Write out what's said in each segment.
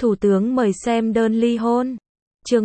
Thủ tướng mời xem đơn ly hôn. Chương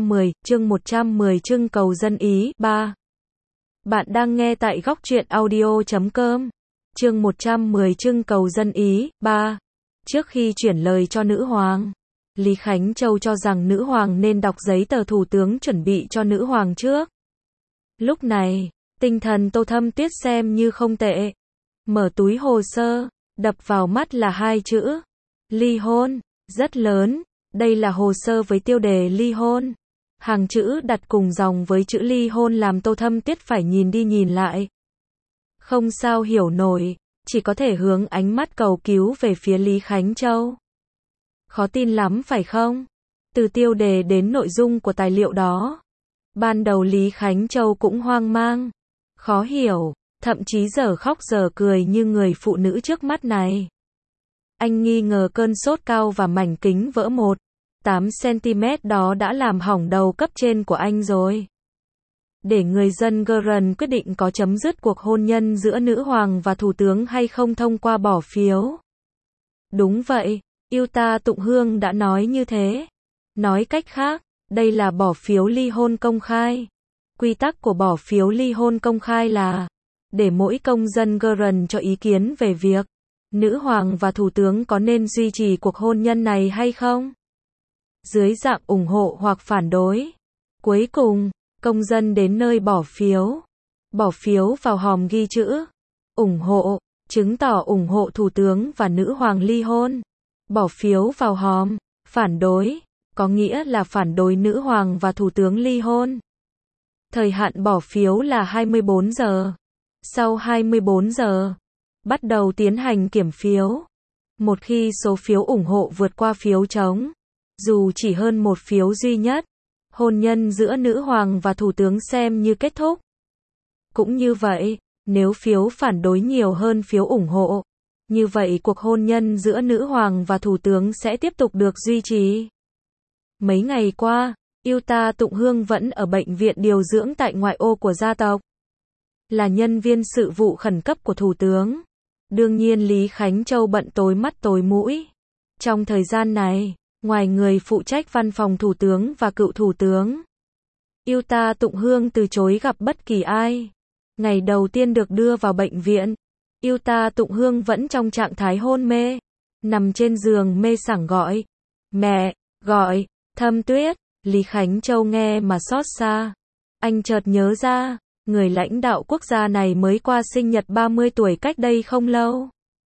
110 trưng cầu dân ý. 3. Bạn đang nghe tại góc truyện audio.com. Chương 110 trưng cầu dân ý. 3. Trước khi chuyển lời cho nữ hoàng, Lý Khánh Châu cho rằng nữ hoàng nên đọc giấy tờ thủ tướng chuẩn bị cho nữ hoàng trước. Lúc này, tinh thần Tô Thâm Tuyết xem như không tệ. Mở túi hồ sơ, đập vào mắt là hai chữ ly hôn, rất lớn. Đây là hồ sơ với tiêu đề ly hôn. Hàng chữ đặt cùng dòng với chữ ly hôn làm Tô Thâm Tuyết phải nhìn đi nhìn lại. Không sao hiểu nổi, chỉ có thể hướng ánh mắt cầu cứu về phía Lý Khánh Châu. Khó tin lắm phải không? Từ tiêu đề đến nội dung của tài liệu đó. Ban đầu Lý Khánh Châu cũng hoang mang, khó hiểu, thậm chí giờ khóc giờ cười như người phụ nữ trước mắt này. Anh nghi ngờ cơn sốt cao và mảnh kính vỡ 1,8 cm đó đã làm hỏng đầu cấp trên của anh rồi. Để người dân Iran quyết định có chấm dứt cuộc hôn nhân giữa nữ hoàng và thủ tướng hay không thông qua bỏ phiếu. Đúng vậy, Yuta Tụng Hương đã nói như thế. Nói cách khác, đây là bỏ phiếu ly hôn công khai. Quy tắc của bỏ phiếu ly hôn công khai là để mỗi công dân Iran cho ý kiến về việc nữ hoàng và thủ tướng có nên duy trì cuộc hôn nhân này hay không, dưới dạng ủng hộ hoặc phản đối. Cuối cùng, công dân đến nơi bỏ phiếu vào hòm ghi chữ ủng hộ, chứng tỏ ủng hộ thủ tướng và nữ hoàng ly hôn. Bỏ phiếu vào hòm phản đối, có nghĩa là phản đối nữ hoàng và thủ tướng ly hôn. Thời hạn bỏ phiếu là 24 giờ. Sau 24 giờ, bắt đầu tiến hành kiểm phiếu. Một khi số phiếu ủng hộ vượt qua phiếu trống, dù chỉ hơn một phiếu duy nhất, hôn nhân giữa nữ hoàng và thủ tướng xem như kết thúc. Cũng như vậy, nếu phiếu phản đối nhiều hơn phiếu ủng hộ, như vậy cuộc hôn nhân giữa nữ hoàng và thủ tướng sẽ tiếp tục được duy trì. Mấy ngày qua, Yuta Tụng Hương vẫn ở bệnh viện điều dưỡng tại ngoại ô của gia tộc. Là nhân viên sự vụ khẩn cấp của thủ tướng. Đương nhiên Lý Khánh Châu bận tối mắt tối mũi. Trong thời gian này, ngoài người phụ trách văn phòng thủ tướng và cựu thủ tướng, Yuta Tụng Hương từ chối gặp bất kỳ ai. Ngày đầu tiên được đưa vào bệnh viện, Yuta Tụng Hương vẫn trong trạng thái hôn mê, nằm trên giường mê sảng gọi mẹ, gọi Thâm Tuyết. Lý Khánh Châu nghe mà xót xa. Anh chợt nhớ ra, người lãnh đạo quốc gia này mới qua sinh nhật 30 tuổi cách đây không lâu.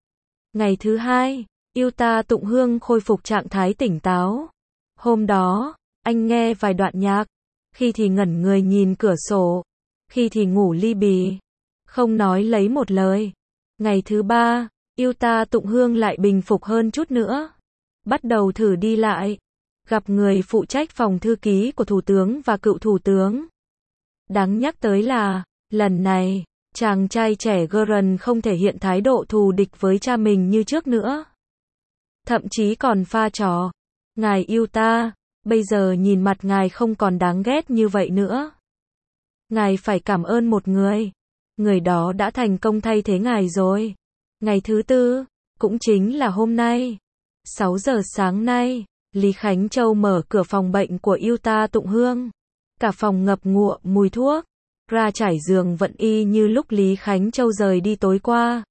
Ngày thứ hai, Yuta Tụng Hương khôi phục trạng thái tỉnh táo. Hôm đó, anh nghe vài đoạn nhạc, khi thì ngẩn người nhìn cửa sổ, khi thì ngủ li bì, không nói lấy một lời. Ngày thứ ba, Yuta Tụng Hương lại bình phục hơn chút nữa. Bắt đầu thử đi lại, gặp người phụ trách phòng thư ký của thủ tướng và cựu thủ tướng. Đáng nhắc tới là, lần này, chàng trai trẻ Iran không thể hiện thái độ thù địch với cha mình như trước nữa. Thậm chí còn pha trò. Ngài Yuta, bây giờ nhìn mặt ngài không còn đáng ghét như vậy nữa. Ngài phải cảm ơn một người. Người đó đã thành công thay thế ngài rồi. Ngày thứ tư, cũng chính là hôm nay, 6 giờ sáng nay, Lý Khánh Châu mở cửa phòng bệnh của Yuta Tụng Hương. Cả phòng ngập ngụa mùi thuốc. Ra trải giường vẫn y như lúc Lý Khánh Châu rời đi tối qua.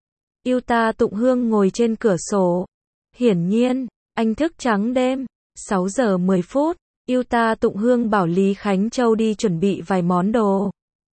Yuta Tụng Hương ngồi trên cửa sổ. Hiển nhiên, anh thức trắng đêm. 6 giờ 10 phút, Yuta Tụng Hương bảo Lý Khánh Châu đi chuẩn bị vài món đồ.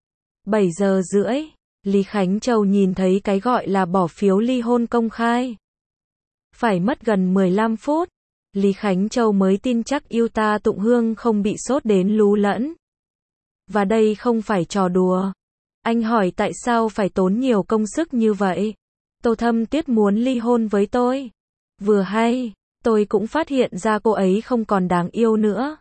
7 giờ rưỡi, Lý Khánh Châu nhìn thấy cái gọi là bỏ phiếu ly hôn công khai. Phải mất gần 15 phút, Lý Khánh Châu mới tin chắc Yuta Tụng Hương không bị sốt đến lú lẫn. Và đây không phải trò đùa. Anh hỏi tại sao phải tốn nhiều công sức như vậy. Tô Thâm Tuyết muốn ly hôn với tôi. Vừa hay, tôi cũng phát hiện ra cô ấy không còn đáng yêu nữa.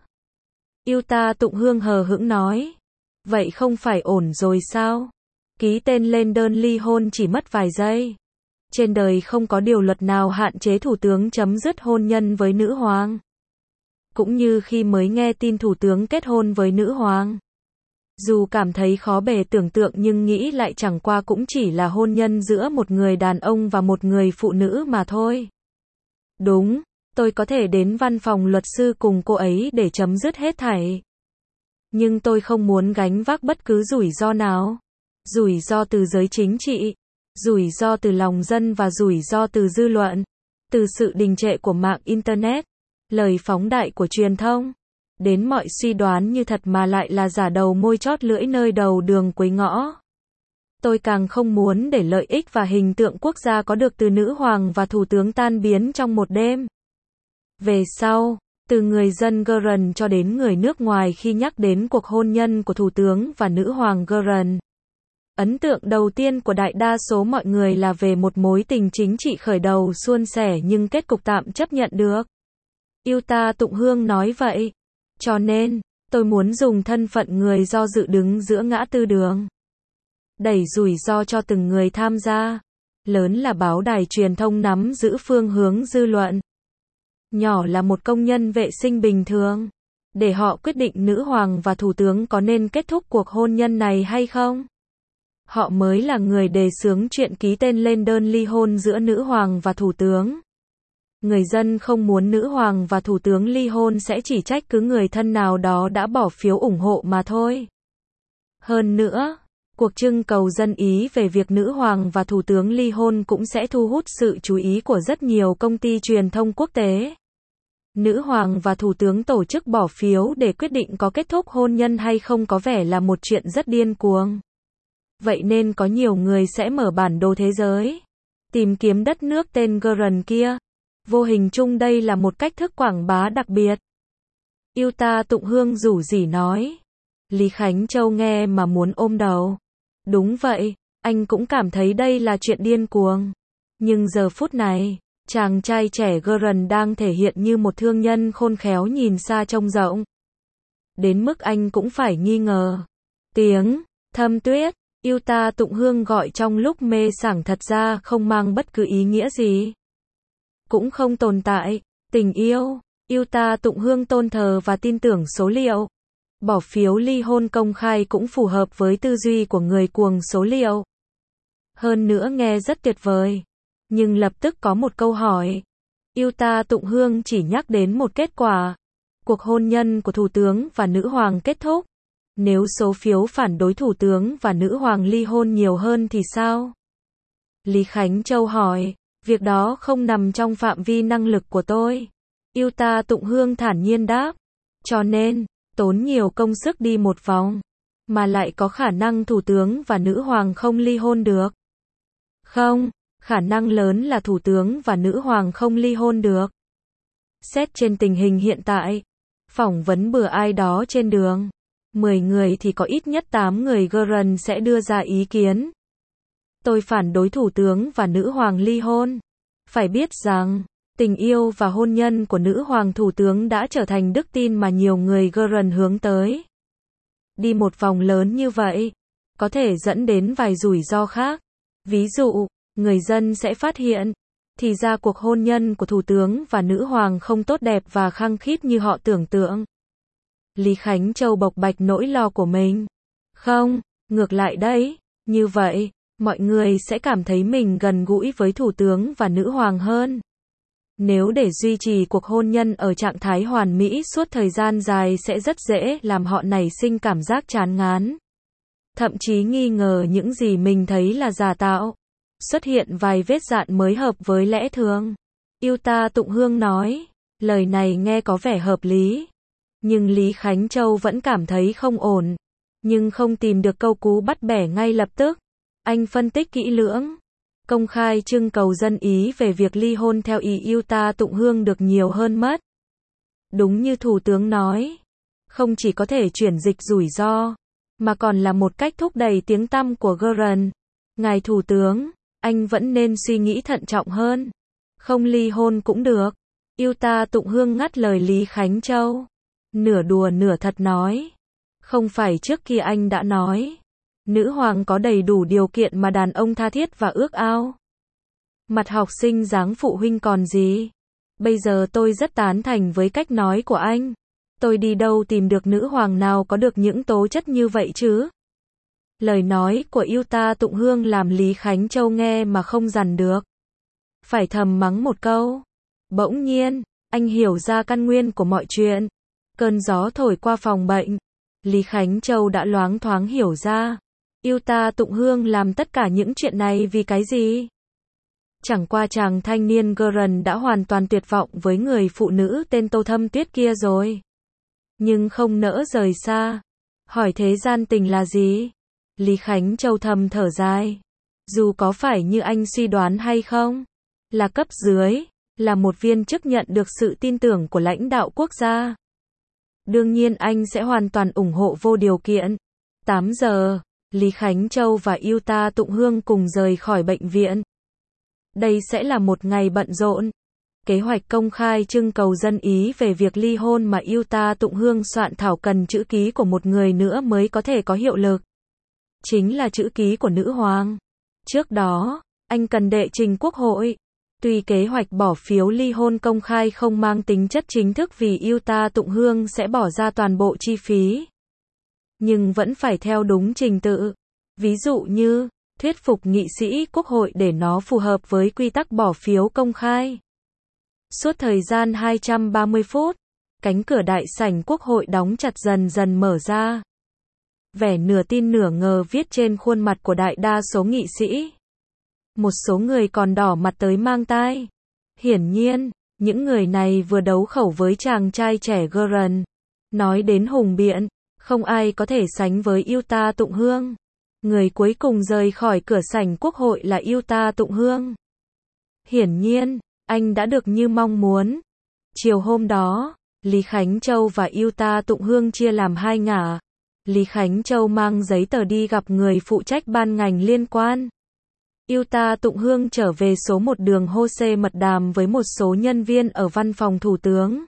Yuta Tụng Hương hờ hững nói. Vậy không phải ổn rồi sao? Ký tên lên đơn ly hôn chỉ mất vài giây. Trên đời không có điều luật nào hạn chế thủ tướng chấm dứt hôn nhân với nữ hoàng. Cũng như khi mới nghe tin thủ tướng kết hôn với nữ hoàng. Dù cảm thấy khó bề tưởng tượng nhưng nghĩ lại chẳng qua cũng chỉ là hôn nhân giữa một người đàn ông và một người phụ nữ mà thôi. Đúng, Tôi có thể đến văn phòng luật sư cùng cô ấy để chấm dứt hết thảy. Nhưng tôi không muốn gánh vác bất cứ rủi ro nào. Rủi ro từ giới chính trị, rủi ro từ lòng dân và rủi ro từ dư luận, từ sự đình trệ của mạng Internet, lời phóng đại của truyền thông, đến mọi suy đoán như thật mà lại là giả đầu môi chót lưỡi nơi đầu đường cuối ngõ. Tôi càng không muốn để lợi ích và hình tượng quốc gia có được từ nữ hoàng và thủ tướng tan biến trong một đêm. Về sau, từ người dân Iran cho đến người nước ngoài khi nhắc đến cuộc hôn nhân của thủ tướng và nữ hoàng Iran, ấn tượng đầu tiên của đại đa số mọi người là về một mối tình chính trị khởi đầu suôn sẻ nhưng kết cục tạm chấp nhận được. Yuta Tụng Hương nói vậy. Cho nên, tôi muốn dùng thân phận người do dự đứng giữa ngã tư đường. Đẩy rủi ro cho từng người tham gia. Lớn là báo đài truyền thông nắm giữ phương hướng dư luận. Nhỏ là một công nhân vệ sinh bình thường. Để họ quyết định nữ hoàng và thủ tướng có nên kết thúc cuộc hôn nhân này hay không. Họ mới là người đề xướng chuyện ký tên lên đơn ly hôn giữa nữ hoàng và thủ tướng. Người dân không muốn nữ hoàng và thủ tướng ly hôn sẽ chỉ trách cứ người thân nào đó đã bỏ phiếu ủng hộ mà thôi. Hơn nữa, cuộc trưng cầu dân Ý về việc nữ hoàng và thủ tướng ly hôn cũng sẽ thu hút sự chú ý của rất nhiều công ty truyền thông quốc tế. Nữ hoàng và thủ tướng tổ chức bỏ phiếu để quyết định có kết thúc hôn nhân hay không có vẻ là một chuyện rất điên cuồng. Vậy nên có nhiều người sẽ mở bản đồ thế giới, tìm kiếm đất nước tên Iran kia. Vô hình chung đây là một cách thức quảng bá đặc biệt. Yuta Tụng Hương rủ rỉ nói. Lý Khánh Châu nghe mà muốn ôm đầu. Đúng vậy, anh cũng cảm thấy đây là chuyện điên cuồng. Nhưng giờ phút này, chàng trai trẻ Iran đang thể hiện như một thương nhân khôn khéo nhìn xa trông rộng. Đến mức anh cũng phải nghi ngờ. Tiếng Thâm Tuyết, Yuta Tụng Hương gọi trong lúc mê sảng thật ra không mang bất cứ ý nghĩa gì. Cũng không tồn tại. Tình yêu, Yuta Tụng Hương tôn thờ và tin tưởng số liệu. Bỏ phiếu ly hôn công khai cũng phù hợp với tư duy của người cuồng số liệu. Hơn nữa nghe rất tuyệt vời. Nhưng lập tức có một câu hỏi. Yuta Tụng Hương chỉ nhắc đến một kết quả. Cuộc hôn nhân của thủ tướng và nữ hoàng kết thúc. Nếu số phiếu phản đối thủ tướng và nữ hoàng ly hôn nhiều hơn thì sao? Lý Khánh Châu hỏi. Việc đó không nằm trong phạm vi năng lực của tôi. Yuta Tụng Hương thản nhiên đáp. Cho nên, tốn nhiều công sức đi một vòng. Mà lại có khả năng thủ tướng và nữ hoàng không ly hôn được. Không, khả năng lớn là thủ tướng và nữ hoàng không ly hôn được. Xét trên tình hình hiện tại, phỏng vấn bừa ai đó trên đường, 10 người thì có ít nhất 8 người Iran sẽ đưa ra ý kiến. Tôi phản đối thủ tướng và nữ hoàng ly hôn. Phải biết rằng, tình yêu và hôn nhân của nữ hoàng thủ tướng đã trở thành đức tin mà nhiều người Iran hướng tới. Đi một vòng lớn như vậy, có thể dẫn đến vài rủi ro khác. Ví dụ, người dân sẽ phát hiện, thì ra cuộc hôn nhân của thủ tướng và nữ hoàng không tốt đẹp và khăng khít như họ tưởng tượng. Lý Khánh Châu bộc bạch nỗi lo của mình. Không, ngược lại đấy, như vậy, mọi người sẽ cảm thấy mình gần gũi với thủ tướng và nữ hoàng hơn. Nếu để duy trì cuộc hôn nhân ở trạng thái hoàn mỹ suốt thời gian dài sẽ rất dễ làm họ nảy sinh cảm giác chán ngán. Thậm chí nghi ngờ những gì mình thấy là giả tạo. Xuất hiện vài vết dạn mới hợp với lẽ thường. Yuta Tụng Hương nói, lời này nghe có vẻ hợp lý. Nhưng Lý Khánh Châu vẫn cảm thấy không ổn. Nhưng không tìm được câu cú bắt bẻ ngay lập tức. Anh phân tích kỹ lưỡng. Công khai trưng cầu dân Ý về việc ly hôn theo ý Yuta Tụng Hương được nhiều hơn mất. Đúng như Thủ tướng nói. Không chỉ có thể chuyển dịch rủi ro, mà còn là một cách thúc đẩy tiếng tăm của Iran. Ngài Thủ tướng, anh vẫn nên suy nghĩ thận trọng hơn. Không ly hôn cũng được. Yuta Tụng Hương ngắt lời Lý Khánh Châu. Nửa đùa nửa thật nói. Không phải trước kia anh đã nói. Nữ hoàng có đầy đủ điều kiện mà đàn ông tha thiết và ước ao. Mặt học sinh dáng phụ huynh còn gì. Bây giờ tôi rất tán thành với cách nói của anh. Tôi đi đâu tìm được nữ hoàng nào có được những tố chất như vậy chứ? Lời nói của Yuta Tụng Hương làm Lý Khánh Châu nghe mà không dằn được. Phải thầm mắng một câu. Bỗng nhiên, Anh hiểu ra căn nguyên của mọi chuyện. Cơn gió thổi qua phòng bệnh. Lý Khánh Châu đã loáng thoáng hiểu ra. Yuta Tụng Hương làm tất cả những chuyện này vì cái gì? Chẳng qua chàng thanh niên Gurren đã hoàn toàn tuyệt vọng với người phụ nữ tên Tô Thâm Tuyết kia rồi. Nhưng không nỡ rời xa. Hỏi thế gian tình là gì? Lý Khánh Châu thầm thở dài. Dù có phải như anh suy đoán hay không, là cấp dưới, là một viên chức nhận được sự tin tưởng của lãnh đạo quốc gia, đương nhiên anh sẽ hoàn toàn ủng hộ vô điều kiện. 8 giờ, Lý Khánh Châu và Yuta Tụng Hương cùng rời khỏi bệnh viện. Đây sẽ là một ngày bận rộn. Kế hoạch công khai trưng cầu dân ý về việc ly hôn mà Yuta Tụng Hương soạn thảo cần chữ ký của một người nữa mới có thể có hiệu lực. Chính là chữ ký của nữ hoàng. Trước đó, anh cần đệ trình quốc hội. Tuy kế hoạch bỏ phiếu ly hôn công khai không mang tính chất chính thức vì Yuta Tụng Hương sẽ bỏ ra toàn bộ chi phí, nhưng vẫn phải theo đúng trình tự. Ví dụ như, thuyết phục nghị sĩ quốc hội để nó phù hợp với quy tắc bỏ phiếu công khai. Suốt thời gian 230 phút, cánh cửa đại sảnh quốc hội đóng chặt dần dần mở ra. Vẻ nửa tin nửa ngờ viết trên khuôn mặt của đại đa số nghị sĩ. Một số người còn đỏ mặt tới mang tai. Hiển nhiên, những người này vừa đấu khẩu với chàng trai trẻ Gurren. Nói đến hùng biện, không ai có thể sánh với Yuta Tụng Hương. Người cuối cùng rời khỏi cửa sảnh quốc hội là Yuta Tụng Hương. Hiển nhiên, anh đã được như mong muốn. Chiều hôm đó, Lý Khánh Châu và Yuta Tụng Hương chia làm hai ngả. Lý Khánh Châu mang giấy tờ đi gặp người phụ trách ban ngành liên quan. Yuta Tụng Hương trở về số 1 đường Hose mật đàm với một số nhân viên ở văn phòng thủ tướng.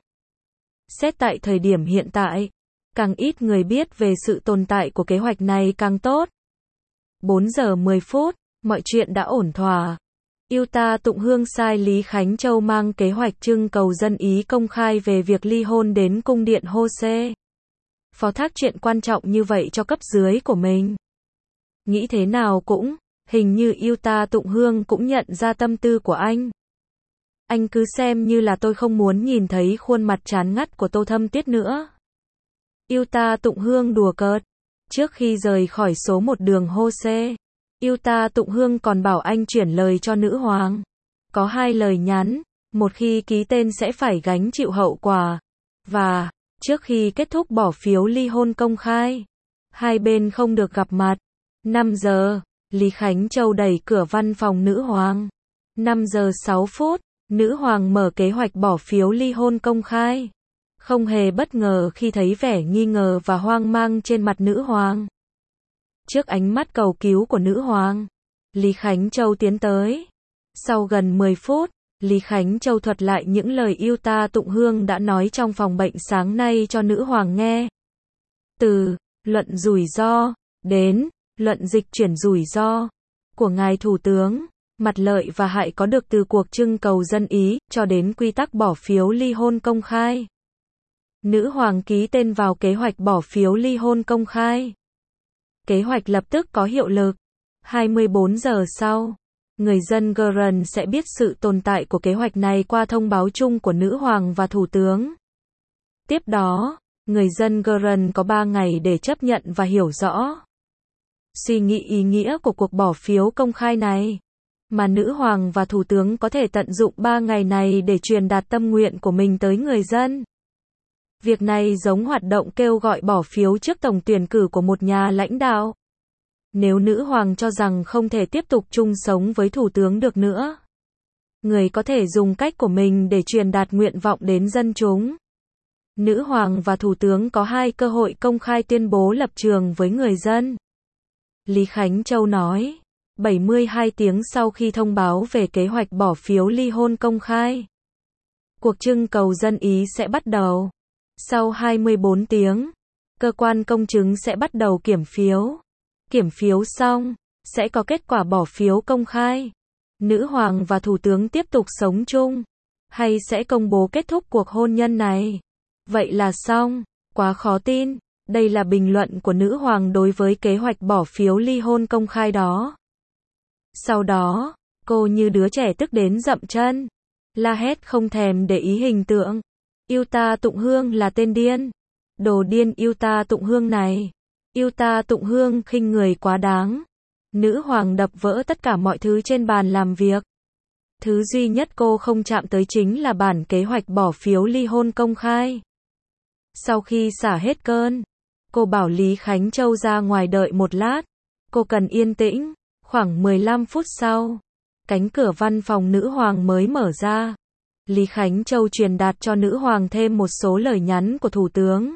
Xét tại thời điểm hiện tại, càng ít người biết về sự tồn tại của kế hoạch này càng tốt. 4 giờ 10 phút, mọi chuyện đã ổn thỏa. Yuta Tụng Hương sai Lý Khánh Châu mang kế hoạch trưng cầu dân ý công khai về việc ly hôn đến cung điện Hose. Phó thác chuyện quan trọng như vậy cho cấp dưới của mình. Nghĩ thế nào cũng, hình như Yuta Tụng Hương cũng nhận ra tâm tư của anh. Anh cứ xem như là tôi không muốn nhìn thấy khuôn mặt chán ngắt của Tô Thâm Tuyết nữa. Yuta Tụng Hương đùa cợt. Trước khi rời khỏi số 1 đường Hose, Yuta Tụng Hương còn bảo anh chuyển lời cho nữ hoàng. Có 2 lời nhắn, một khi ký tên sẽ phải gánh chịu hậu quả. Và, trước khi kết thúc bỏ phiếu ly hôn công khai, hai bên không được gặp mặt. 5 giờ, Lý Khánh Châu đẩy cửa văn phòng nữ hoàng. 5 giờ 6 phút, nữ hoàng mở kế hoạch bỏ phiếu ly hôn công khai. Không hề bất ngờ khi thấy vẻ nghi ngờ và hoang mang trên mặt nữ hoàng. Trước ánh mắt cầu cứu của nữ hoàng, Lý Khánh Châu tiến tới. Sau gần 10 phút, Lý Khánh Châu thuật lại những lời Yuta Tụng Hương đã nói trong phòng bệnh sáng nay cho nữ hoàng nghe. Từ luận rủi ro đến luận dịch chuyển rủi ro của ngài thủ tướng, mặt lợi và hại có được từ cuộc trưng cầu dân ý cho đến quy tắc bỏ phiếu ly hôn công khai. Nữ hoàng ký tên vào kế hoạch bỏ phiếu ly hôn công khai. Kế hoạch lập tức có hiệu lực. 24 giờ sau, người dân Gurren sẽ biết sự tồn tại của kế hoạch này qua thông báo chung của nữ hoàng và thủ tướng. Tiếp đó, người dân Gurren có 3 ngày để chấp nhận và hiểu rõ, suy nghĩ ý nghĩa của cuộc bỏ phiếu công khai này. Mà nữ hoàng và thủ tướng có thể tận dụng 3 ngày này để truyền đạt tâm nguyện của mình tới người dân. Việc này giống hoạt động kêu gọi bỏ phiếu trước tổng tuyển cử của một nhà lãnh đạo. Nếu nữ hoàng cho rằng không thể tiếp tục chung sống với thủ tướng được nữa, người có thể dùng cách của mình để truyền đạt nguyện vọng đến dân chúng. Nữ hoàng và thủ tướng có 2 cơ hội công khai tuyên bố lập trường với người dân. Lý Khánh Châu nói, 72 tiếng sau khi thông báo về kế hoạch bỏ phiếu ly hôn công khai, cuộc trưng cầu dân ý sẽ bắt đầu. Sau 24 tiếng, cơ quan công chứng sẽ bắt đầu kiểm phiếu. Kiểm phiếu xong, sẽ có kết quả bỏ phiếu công khai. Nữ hoàng và thủ tướng tiếp tục sống chung, hay sẽ công bố kết thúc cuộc hôn nhân này. Vậy là xong, quá khó tin. Đây là bình luận của nữ hoàng đối với kế hoạch bỏ phiếu ly hôn công khai đó. Sau đó, cô như đứa trẻ tức đến dậm chân. la hét không thèm để ý hình tượng. Yêu ta Tụng Hương là tên điên. Đồ điên yêu ta Tụng Hương này. Yêu ta Tụng Hương khinh người quá đáng. Nữ hoàng đập vỡ tất cả mọi thứ trên bàn làm việc. Thứ duy nhất cô không chạm tới chính là bản kế hoạch bỏ phiếu ly hôn công khai. Sau khi xả hết cơn, cô bảo Lý Khánh Châu ra ngoài đợi một lát. Cô cần yên tĩnh. Khoảng 15 phút sau, cánh cửa văn phòng nữ hoàng mới mở ra. Lý Khánh Châu truyền đạt cho nữ hoàng thêm một số lời nhắn của thủ tướng.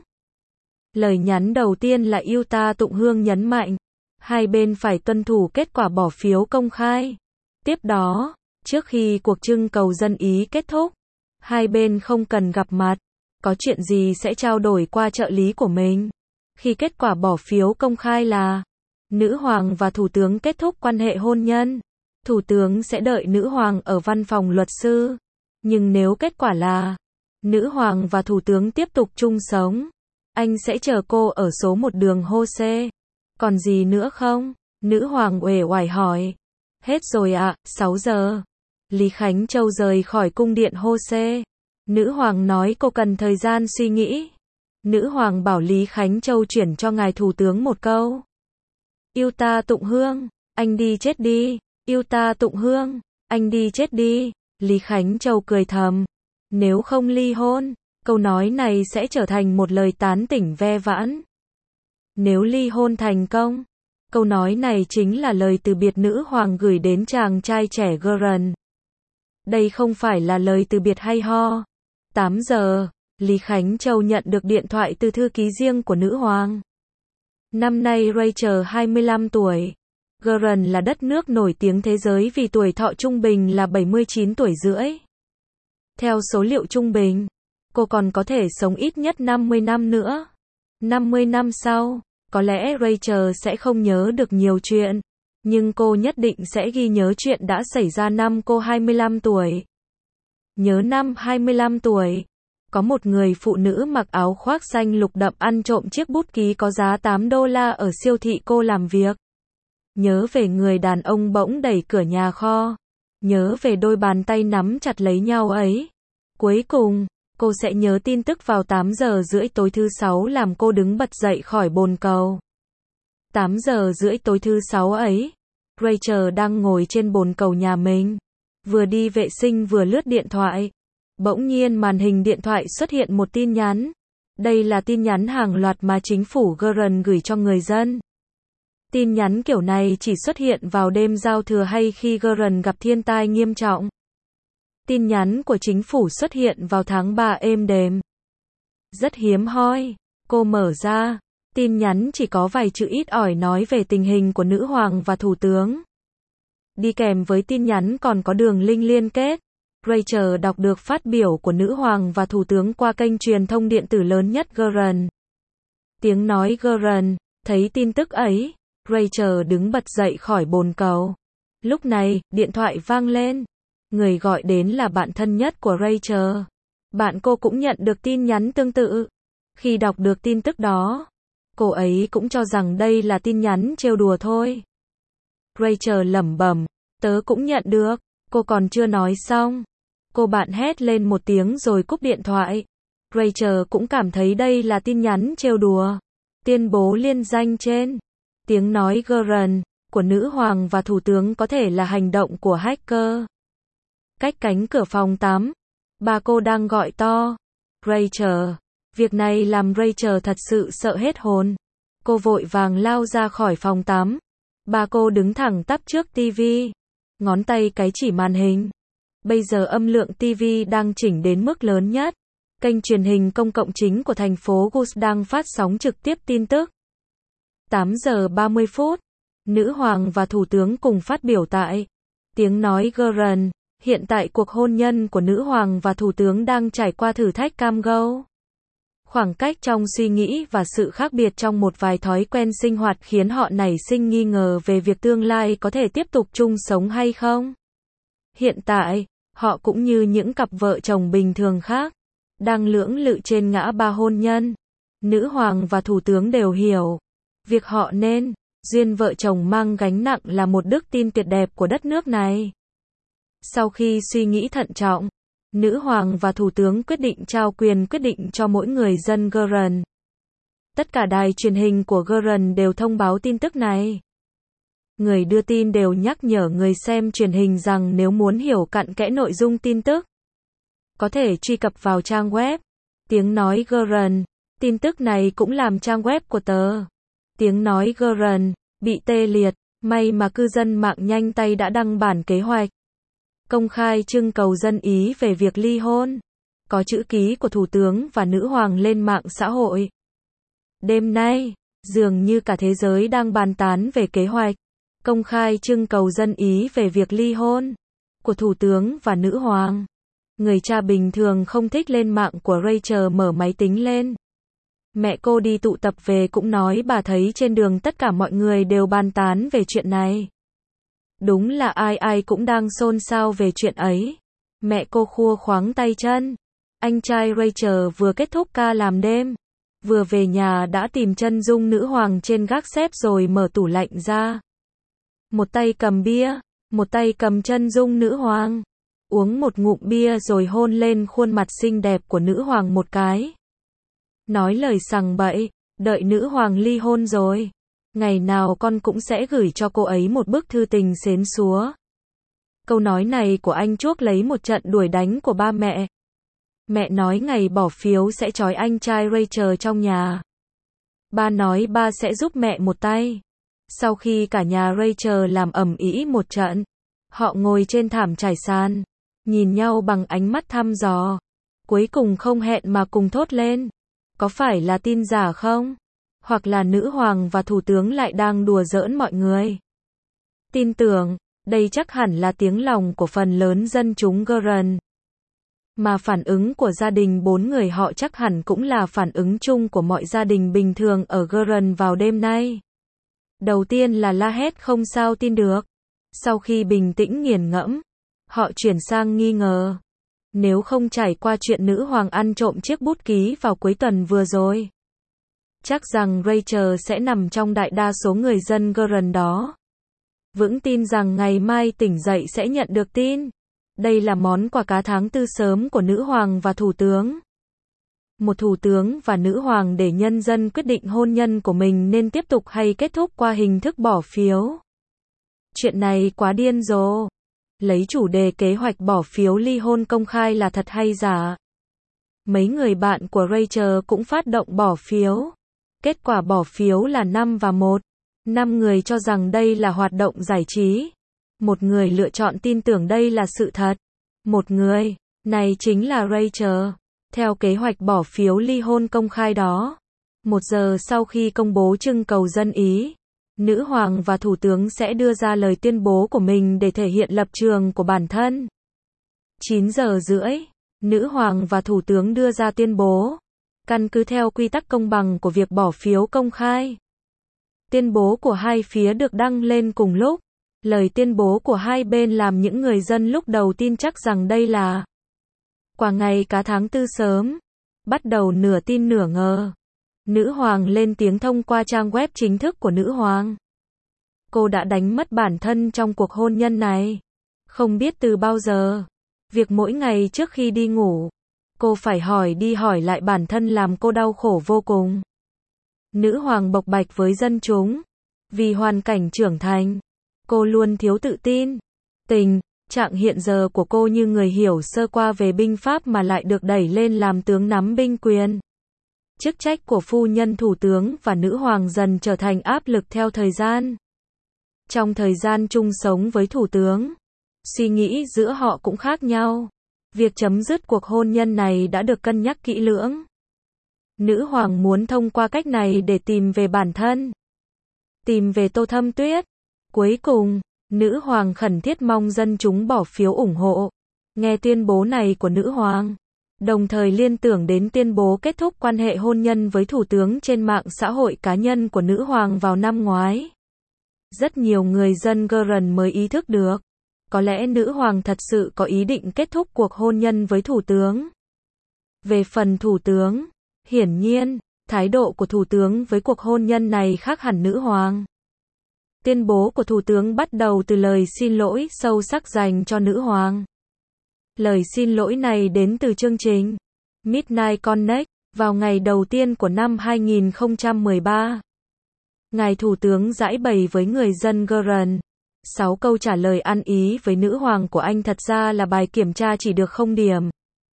Lời nhắn đầu tiên là yêu ta Tụng Hương nhấn mạnh, hai bên phải tuân thủ kết quả bỏ phiếu công khai. Tiếp đó, trước khi cuộc trưng cầu dân Ý kết thúc, hai bên không cần gặp mặt, có chuyện gì sẽ trao đổi qua trợ lý của mình. Khi kết quả bỏ phiếu công khai là nữ hoàng và thủ tướng kết thúc quan hệ hôn nhân, thủ tướng sẽ đợi nữ hoàng ở văn phòng luật sư. Nhưng nếu kết quả là nữ hoàng và thủ tướng tiếp tục chung sống, anh sẽ chờ cô ở số 1 đường Hô-xê. Còn gì nữa không? Nữ hoàng uể oải hỏi. Hết rồi ạ, 6 giờ. Lý Khánh Châu rời khỏi cung điện Hô-xê. Nữ hoàng nói cô cần thời gian suy nghĩ. Nữ hoàng bảo Lý Khánh Châu chuyển cho ngài thủ tướng một câu. Yêu ta Tụng Hương, anh đi chết đi. Yêu ta Tụng Hương, anh đi chết đi. Lý Khánh Châu cười thầm. Nếu không ly hôn, câu nói này sẽ trở thành một lời tán tỉnh ve vãn. Nếu ly hôn thành công, câu nói này chính là lời từ biệt nữ hoàng gửi đến chàng trai trẻ Göran. Đây không phải là lời từ biệt hay ho. 8 giờ, Lý Khánh Châu nhận được điện thoại từ thư ký riêng của nữ hoàng. Năm nay Rachel 25 tuổi. Göran là đất nước nổi tiếng thế giới vì tuổi thọ trung bình là 79 tuổi rưỡi. Theo số liệu trung bình, cô còn có thể sống ít nhất 50 năm nữa. 50 năm sau, có lẽ Rachel sẽ không nhớ được nhiều chuyện, nhưng cô nhất định sẽ ghi nhớ chuyện đã xảy ra năm cô 25 tuổi. Nhớ năm 25 tuổi, có một người phụ nữ mặc áo khoác xanh lục đậm ăn trộm chiếc bút ký có giá $8 ở siêu thị cô làm việc. Nhớ về người đàn ông bỗng đẩy cửa nhà kho. Nhớ về đôi bàn tay nắm chặt lấy nhau ấy. Cuối cùng, cô sẽ nhớ tin tức vào 8 giờ rưỡi tối thứ 6 làm cô đứng bật dậy khỏi bồn cầu. 8 giờ rưỡi tối thứ 6 ấy, Rachel đang ngồi trên bồn cầu nhà mình. Vừa đi vệ sinh vừa lướt điện thoại. Bỗng nhiên màn hình điện thoại xuất hiện một tin nhắn. Đây là tin nhắn hàng loạt mà chính phủ Göran gửi cho người dân. Tin nhắn kiểu này chỉ xuất hiện vào đêm giao thừa hay khi Göran gặp thiên tai nghiêm trọng. Tin nhắn của chính phủ xuất hiện vào tháng 3 êm đềm. Rất hiếm hoi. Cô mở ra. Tin nhắn chỉ có vài chữ ít ỏi nói về tình hình của nữ hoàng và thủ tướng. Đi kèm với tin nhắn còn có đường link liên kết. Rachel đọc được phát biểu của nữ hoàng và thủ tướng qua kênh truyền thông điện tử lớn nhất Göran. Tiếng nói Göran. Thấy tin tức ấy, Rachel đứng bật dậy khỏi bồn cầu. Lúc này, điện thoại vang lên. Người gọi đến là bạn thân nhất của Rachel. Bạn cô cũng nhận được tin nhắn tương tự. Khi đọc được tin tức đó, cô ấy cũng cho rằng đây là tin nhắn trêu đùa thôi. Rachel lẩm bẩm, tớ cũng nhận được. Cô còn chưa nói xong. Cô bạn hét lên một tiếng rồi cúp điện thoại. Rachel cũng cảm thấy đây là tin nhắn trêu đùa. Tuyên bố liên danh trên. Tiếng nói Göran của nữ hoàng và thủ tướng có thể là hành động của hacker. Cách cánh cửa phòng tắm, bà cô đang gọi to. Rachel. Việc này làm Rachel thật sự sợ hết hồn. Cô vội vàng lao ra khỏi phòng tắm. Bà cô đứng thẳng tắp trước tivi. Ngón tay cái chỉ màn hình. Bây giờ âm lượng tivi đang chỉnh đến mức lớn nhất. Kênh truyền hình công cộng chính của thành phố Gus đang phát sóng trực tiếp tin tức. 8 giờ 30 phút. Nữ hoàng và thủ tướng cùng phát biểu tại tiếng nói Göran. Hiện tại cuộc hôn nhân của nữ hoàng và thủ tướng đang trải qua thử thách cam go. Khoảng cách trong suy nghĩ và sự khác biệt trong một vài thói quen sinh hoạt khiến họ nảy sinh nghi ngờ về việc tương lai có thể tiếp tục chung sống hay không. Hiện tại, họ cũng như những cặp vợ chồng bình thường khác, đang lưỡng lự trên ngã ba hôn nhân. Nữ hoàng và thủ tướng đều hiểu, việc họ nên duyên vợ chồng mang gánh nặng là một đức tin tuyệt đẹp của đất nước này. Sau khi suy nghĩ thận trọng, Nữ hoàng và thủ tướng quyết định trao quyền quyết định cho mỗi người dân Geren. Tất cả đài truyền hình của Geren đều thông báo tin tức này. Người đưa tin đều nhắc nhở người xem truyền hình rằng nếu muốn hiểu cặn kẽ nội dung tin tức, có thể truy cập vào trang web Tiếng nói Geren. Tin tức này cũng làm trang web của tờ Tiếng nói Geren bị tê liệt. May mà cư dân mạng nhanh tay đã đăng bản kế hoạch công khai trưng cầu dân ý về việc ly hôn. Có chữ ký của thủ tướng và nữ hoàng lên mạng xã hội. Đêm nay, dường như cả thế giới đang bàn tán về kế hoạch công khai trưng cầu dân ý về việc ly hôn của thủ tướng và nữ hoàng. Người cha bình thường không thích lên mạng của Rachel mở máy tính lên. Mẹ cô đi tụ tập về cũng nói bà thấy trên đường tất cả mọi người đều bàn tán về chuyện này. Đúng là ai ai cũng đang xôn xao về chuyện ấy. Mẹ cô khua khoáng tay chân. Anh trai Rachel vừa kết thúc ca làm đêm, vừa về nhà đã tìm chân dung nữ hoàng trên gác xếp rồi mở tủ lạnh ra. Một tay cầm bia, một tay cầm chân dung nữ hoàng. Uống một ngụm bia rồi hôn lên khuôn mặt xinh đẹp của nữ hoàng một cái. Nói lời sằng bậy, đợi nữ hoàng ly hôn rồi. Ngày nào con cũng sẽ gửi cho cô ấy một bức thư tình xến xúa. Câu nói này của anh chuốc lấy một trận đuổi đánh của ba mẹ. Mẹ nói ngày bỏ phiếu sẽ trói anh trai Rachel trong nhà. Ba nói ba sẽ giúp mẹ một tay. Sau khi cả nhà Rachel làm ầm ĩ một trận, họ ngồi trên thảm trải sàn, nhìn nhau bằng ánh mắt thăm dò. Cuối cùng không hẹn mà cùng thốt lên. Có phải là tin giả không? Hoặc là nữ hoàng và thủ tướng lại đang đùa giỡn mọi người? Tin tưởng, đây chắc hẳn là tiếng lòng của phần lớn dân chúng Geren. Mà phản ứng của gia đình 4 người họ chắc hẳn cũng là phản ứng chung của mọi gia đình bình thường ở Geren vào đêm nay. Đầu tiên là la hét không sao tin được. Sau khi bình tĩnh nghiền ngẫm, họ chuyển sang nghi ngờ. Nếu không trải qua chuyện nữ hoàng ăn trộm chiếc bút ký vào cuối tuần vừa rồi, chắc rằng Rachel sẽ nằm trong đại đa số người dân Geren đó. Vững tin rằng ngày mai tỉnh dậy sẽ nhận được tin. Đây là món quà cá tháng tư sớm của nữ hoàng và thủ tướng. Một thủ tướng và nữ hoàng để nhân dân quyết định hôn nhân của mình nên tiếp tục hay kết thúc qua hình thức bỏ phiếu. Chuyện này quá điên rồ. Lấy chủ đề kế hoạch bỏ phiếu ly hôn công khai là thật hay giả? Mấy người bạn của Rachel cũng phát động bỏ phiếu. Kết quả bỏ phiếu là 5 và 1. 5 người cho rằng đây là hoạt động giải trí. Một người lựa chọn tin tưởng đây là sự thật. Một người, này chính là Rachel. Theo kế hoạch bỏ phiếu ly hôn công khai đó, 1 giờ sau khi công bố trưng cầu dân ý, nữ hoàng và thủ tướng sẽ đưa ra lời tuyên bố của mình để thể hiện lập trường của bản thân. 9 giờ rưỡi, nữ hoàng và thủ tướng đưa ra tuyên bố, căn cứ theo quy tắc công bằng của việc bỏ phiếu công khai. Tuyên bố của hai phía được đăng lên cùng lúc. Lời tuyên bố của hai bên làm những người dân lúc đầu tin chắc rằng đây là quả ngày cá tháng tư sớm. Bắt đầu nửa tin nửa ngờ. Nữ hoàng lên tiếng thông qua trang web chính thức của nữ hoàng. Cô đã đánh mất bản thân trong cuộc hôn nhân này. Không biết từ bao giờ. Việc mỗi ngày trước khi đi ngủ, cô phải hỏi đi hỏi lại bản thân làm cô đau khổ vô cùng. Nữ hoàng bộc bạch với dân chúng. Vì hoàn cảnh trưởng thành, cô luôn thiếu tự tin. Tình trạng hiện giờ của cô như người hiểu sơ qua về binh pháp mà lại được đẩy lên làm tướng nắm binh quyền. Chức trách của phu nhân thủ tướng và nữ hoàng dần trở thành áp lực theo thời gian. Trong thời gian chung sống với thủ tướng, suy nghĩ giữa họ cũng khác nhau. Việc chấm dứt cuộc hôn nhân này đã được cân nhắc kỹ lưỡng. Nữ hoàng muốn thông qua cách này để tìm về bản thân, tìm về Tô Thâm Tuyết. Cuối cùng, nữ hoàng khẩn thiết mong dân chúng bỏ phiếu ủng hộ. Nghe tuyên bố này của nữ hoàng, đồng thời liên tưởng đến tuyên bố kết thúc quan hệ hôn nhân với thủ tướng trên mạng xã hội cá nhân của nữ hoàng vào năm ngoái. Rất nhiều người dân Geren mới ý thức được, có lẽ nữ hoàng thật sự có ý định kết thúc cuộc hôn nhân với thủ tướng. Về phần thủ tướng, hiển nhiên, thái độ của thủ tướng với cuộc hôn nhân này khác hẳn nữ hoàng. Tuyên bố của thủ tướng bắt đầu từ lời xin lỗi sâu sắc dành cho nữ hoàng. Lời xin lỗi này đến từ chương trình Midnight Connect vào ngày đầu tiên của năm 2013. Ngài Thủ tướng giãi bày với người dân Gurren. 6 câu trả lời ăn ý với nữ hoàng của anh thật ra là bài kiểm tra chỉ được 0 điểm.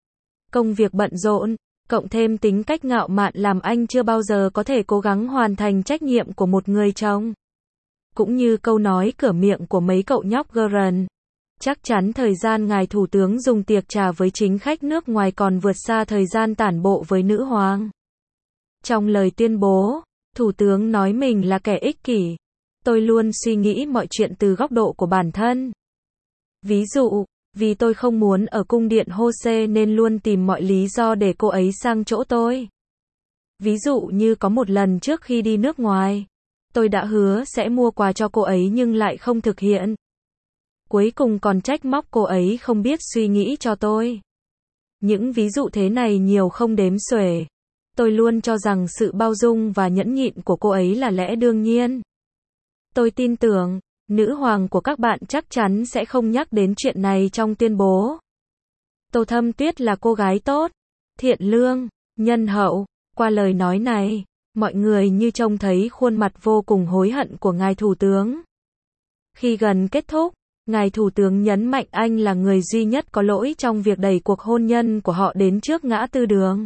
Công việc bận rộn, cộng thêm tính cách ngạo mạn làm anh chưa bao giờ có thể cố gắng hoàn thành trách nhiệm của một người chồng. Cũng như câu nói cửa miệng của mấy cậu nhóc Gurren. Chắc chắn thời gian ngài thủ tướng dùng tiệc trà với chính khách nước ngoài còn vượt xa thời gian tản bộ với nữ hoàng. Trong lời tuyên bố, thủ tướng nói mình là kẻ ích kỷ. Tôi luôn suy nghĩ mọi chuyện từ góc độ của bản thân. Ví dụ, vì tôi không muốn ở cung điện Jose nên luôn tìm mọi lý do để cô ấy sang chỗ tôi. Ví dụ như có một lần trước khi đi nước ngoài, tôi đã hứa sẽ mua quà cho cô ấy nhưng lại không thực hiện. Cuối cùng còn trách móc cô ấy không biết suy nghĩ cho tôi. Những ví dụ thế này nhiều không đếm xuể. Tôi luôn cho rằng sự bao dung và nhẫn nhịn của cô ấy là lẽ đương nhiên. Tôi tin tưởng, nữ hoàng của các bạn chắc chắn sẽ không nhắc đến chuyện này trong tuyên bố. Tô Thâm Tuyết là cô gái tốt, thiện lương, nhân hậu. Qua lời nói này, mọi người như trông thấy khuôn mặt vô cùng hối hận của ngài thủ tướng. Khi gần kết thúc, ngài thủ tướng nhấn mạnh anh là người duy nhất có lỗi trong việc đẩy cuộc hôn nhân của họ đến trước ngã tư đường.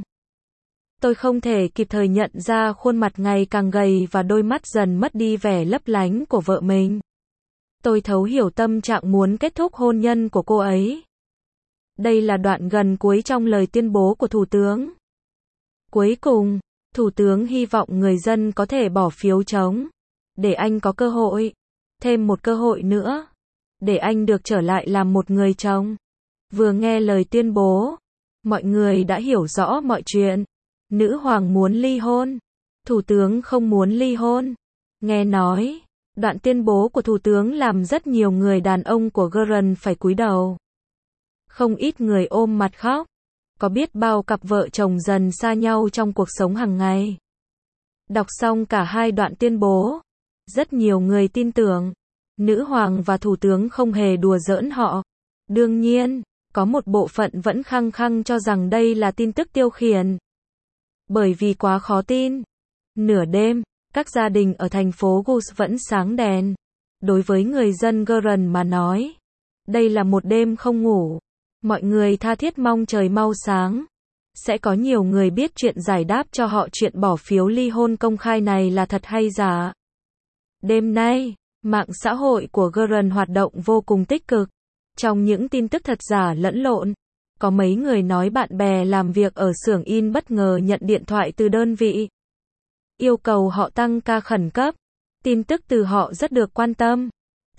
Tôi không thể kịp thời nhận ra khuôn mặt ngày càng gầy và đôi mắt dần mất đi vẻ lấp lánh của vợ mình. Tôi thấu hiểu tâm trạng muốn kết thúc hôn nhân của cô ấy. Đây là đoạn gần cuối trong lời tuyên bố của Thủ tướng. Cuối cùng, Thủ tướng hy vọng người dân có thể bỏ phiếu chống. Để anh có cơ hội. Thêm một cơ hội nữa. Để anh được trở lại làm một người chồng. Vừa nghe lời tuyên bố, mọi người đã hiểu rõ mọi chuyện. Nữ hoàng muốn ly hôn. Thủ tướng không muốn ly hôn. Nghe nói, đoạn tuyên bố của thủ tướng làm rất nhiều người đàn ông của Gurren phải cúi đầu. Không ít người ôm mặt khóc. Có biết bao cặp vợ chồng dần xa nhau trong cuộc sống hàng ngày. Đọc xong cả hai đoạn tuyên bố, rất nhiều người tin tưởng, nữ hoàng và thủ tướng không hề đùa giỡn họ. Đương nhiên, có một bộ phận vẫn khăng khăng cho rằng đây là tin tức tiêu khiển. Bởi vì quá khó tin. Nửa đêm, các gia đình ở thành phố Gus vẫn sáng đèn. Đối với người dân Gurren mà nói, đây là một đêm không ngủ. Mọi người tha thiết mong trời mau sáng. Sẽ có nhiều người biết chuyện giải đáp cho họ chuyện bỏ phiếu ly hôn công khai này là thật hay giả. Đêm nay, mạng xã hội của Gurren hoạt động vô cùng tích cực. Trong những tin tức thật giả lẫn lộn, có mấy người nói bạn bè làm việc ở xưởng in bất ngờ nhận điện thoại từ đơn vị. Yêu cầu họ tăng ca khẩn cấp. Tin tức từ họ rất được quan tâm.